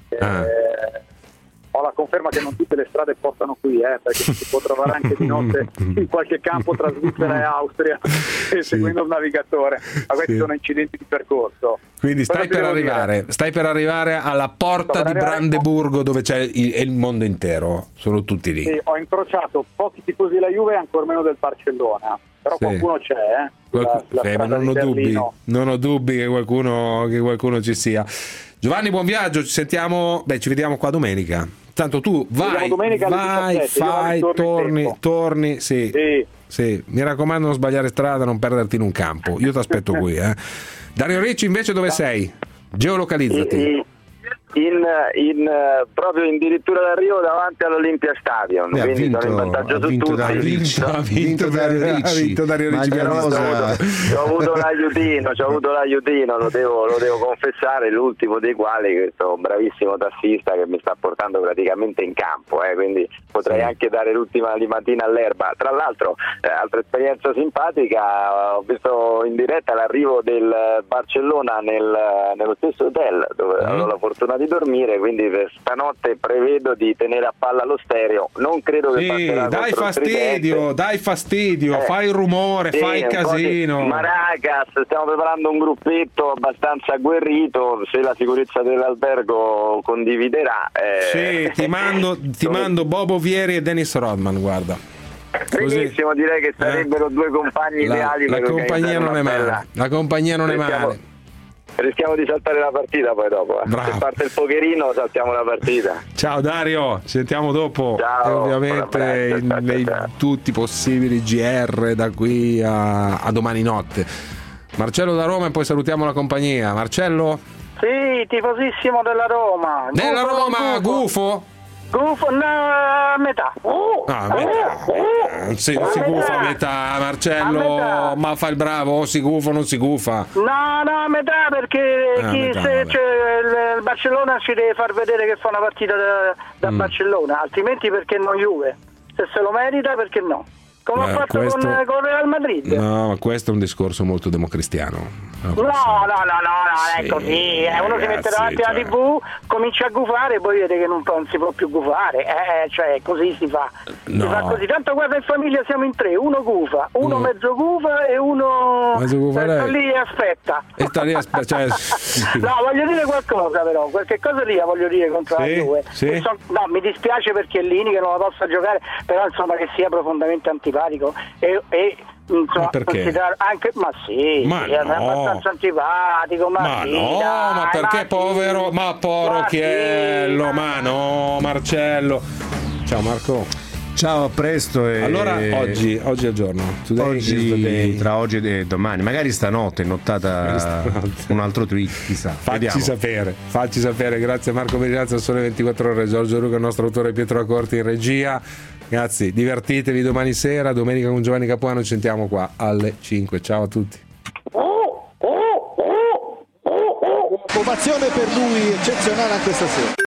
Ho la conferma che non tutte le strade portano qui, perché si può trovare anche di notte in qualche campo tra Svizzera e Austria seguendo il navigatore, ma questi sono incidenti di percorso. Quindi stai per arrivare alla porta di Brandeburgo, dove c'è il mondo intero, sono tutti lì. Sì, ho incrociato pochi tifosi della Juve e ancor meno del Barcellona, però qualcuno c'è, ma non ho dubbi che qualcuno ci sia. Giovanni, buon viaggio, ci sentiamo, ci vediamo qua domenica. Tanto tu vai, 17, fai, torni, sì. Mi raccomando, non sbagliare strada, non perderti in un campo. Io ti aspetto qui. Dario Ricci, invece, dove sei? Geolocalizzati. Proprio addirittura d'arrivo davanti all'Olympia Stadium, quindi sono in vantaggio su tutti. Ha vinto Dario Ricci. C'ho avuto l'aiutino, lo devo confessare, l'ultimo dei quali questo bravissimo tassista che mi sta portando praticamente in campo, quindi potrei anche dare l'ultima limatina all'erba. Tra l'altro, altra esperienza simpatica, ho visto in diretta l'arrivo del Barcellona nello stesso hotel dove avevo la fortuna di dormire, quindi per stanotte prevedo di tenere a palla lo stereo. Non credo che dai fastidio, fai rumore, fai casino. Maracas, stiamo preparando un gruppetto abbastanza agguerrito, se la sicurezza dell'albergo condividerà. Ti mando Bobo Vieri e Dennis Rodman, guarda. Benissimo, direi che sarebbero due compagni ideali. La compagnia non è male. Rischiamo di saltare la partita poi dopo. Se parte il pokerino saltiamo la partita. Ciao Dario, ci sentiamo dopo. Ciao, e ovviamente nei tutti i possibili GR da qui a domani notte. Marcello da Roma e poi salutiamo la compagnia. Marcello? Sì, tifosissimo della Roma. Della Roma, gufo? Gufo, no, a metà. Non si gufa a metà, Marcello, ma fa il bravo, o si gufa o non si gufa? No, a metà, perché il Barcellona ci deve far vedere che fa una partita da Barcellona, altrimenti perché non Juve? Se se lo merita, perché no? Come ha fatto con Real Madrid? No, ma questo è un discorso molto democristiano. No, è così. Uno si mette davanti alla TV, comincia a gufare e poi vede che non si può più gufare. Cioè, così si fa. Si fa così. Tanto guarda, in famiglia siamo in tre, uno gufa, uno mezzo gufa e uno sta lì e aspetta. No, voglio dire qualcosa però, qualche cosa lì voglio dire contro la Juve. No, mi dispiace perché Lini che non la possa giocare, però insomma che sia profondamente antipatico e insomma, ma perché? Anche, è abbastanza antipatico, ma perché povero Occhiello, ma no, Marcello. Ciao Marco. Ciao, a presto. Allora oggi è il giorno. Tra oggi e domani, magari stanotte, nottata un altro tweet, chissà. Facci sapere. Grazie a Marco Berilazzi al Sole 24 Ore, Giorgio Luca, il nostro autore Pietro Accorti in regia. Ragazzi, divertitevi domani sera, domenica con Giovanni Capuano, ci sentiamo qua alle 5. Ciao a tutti. Ovazione per lui eccezionale anche stasera.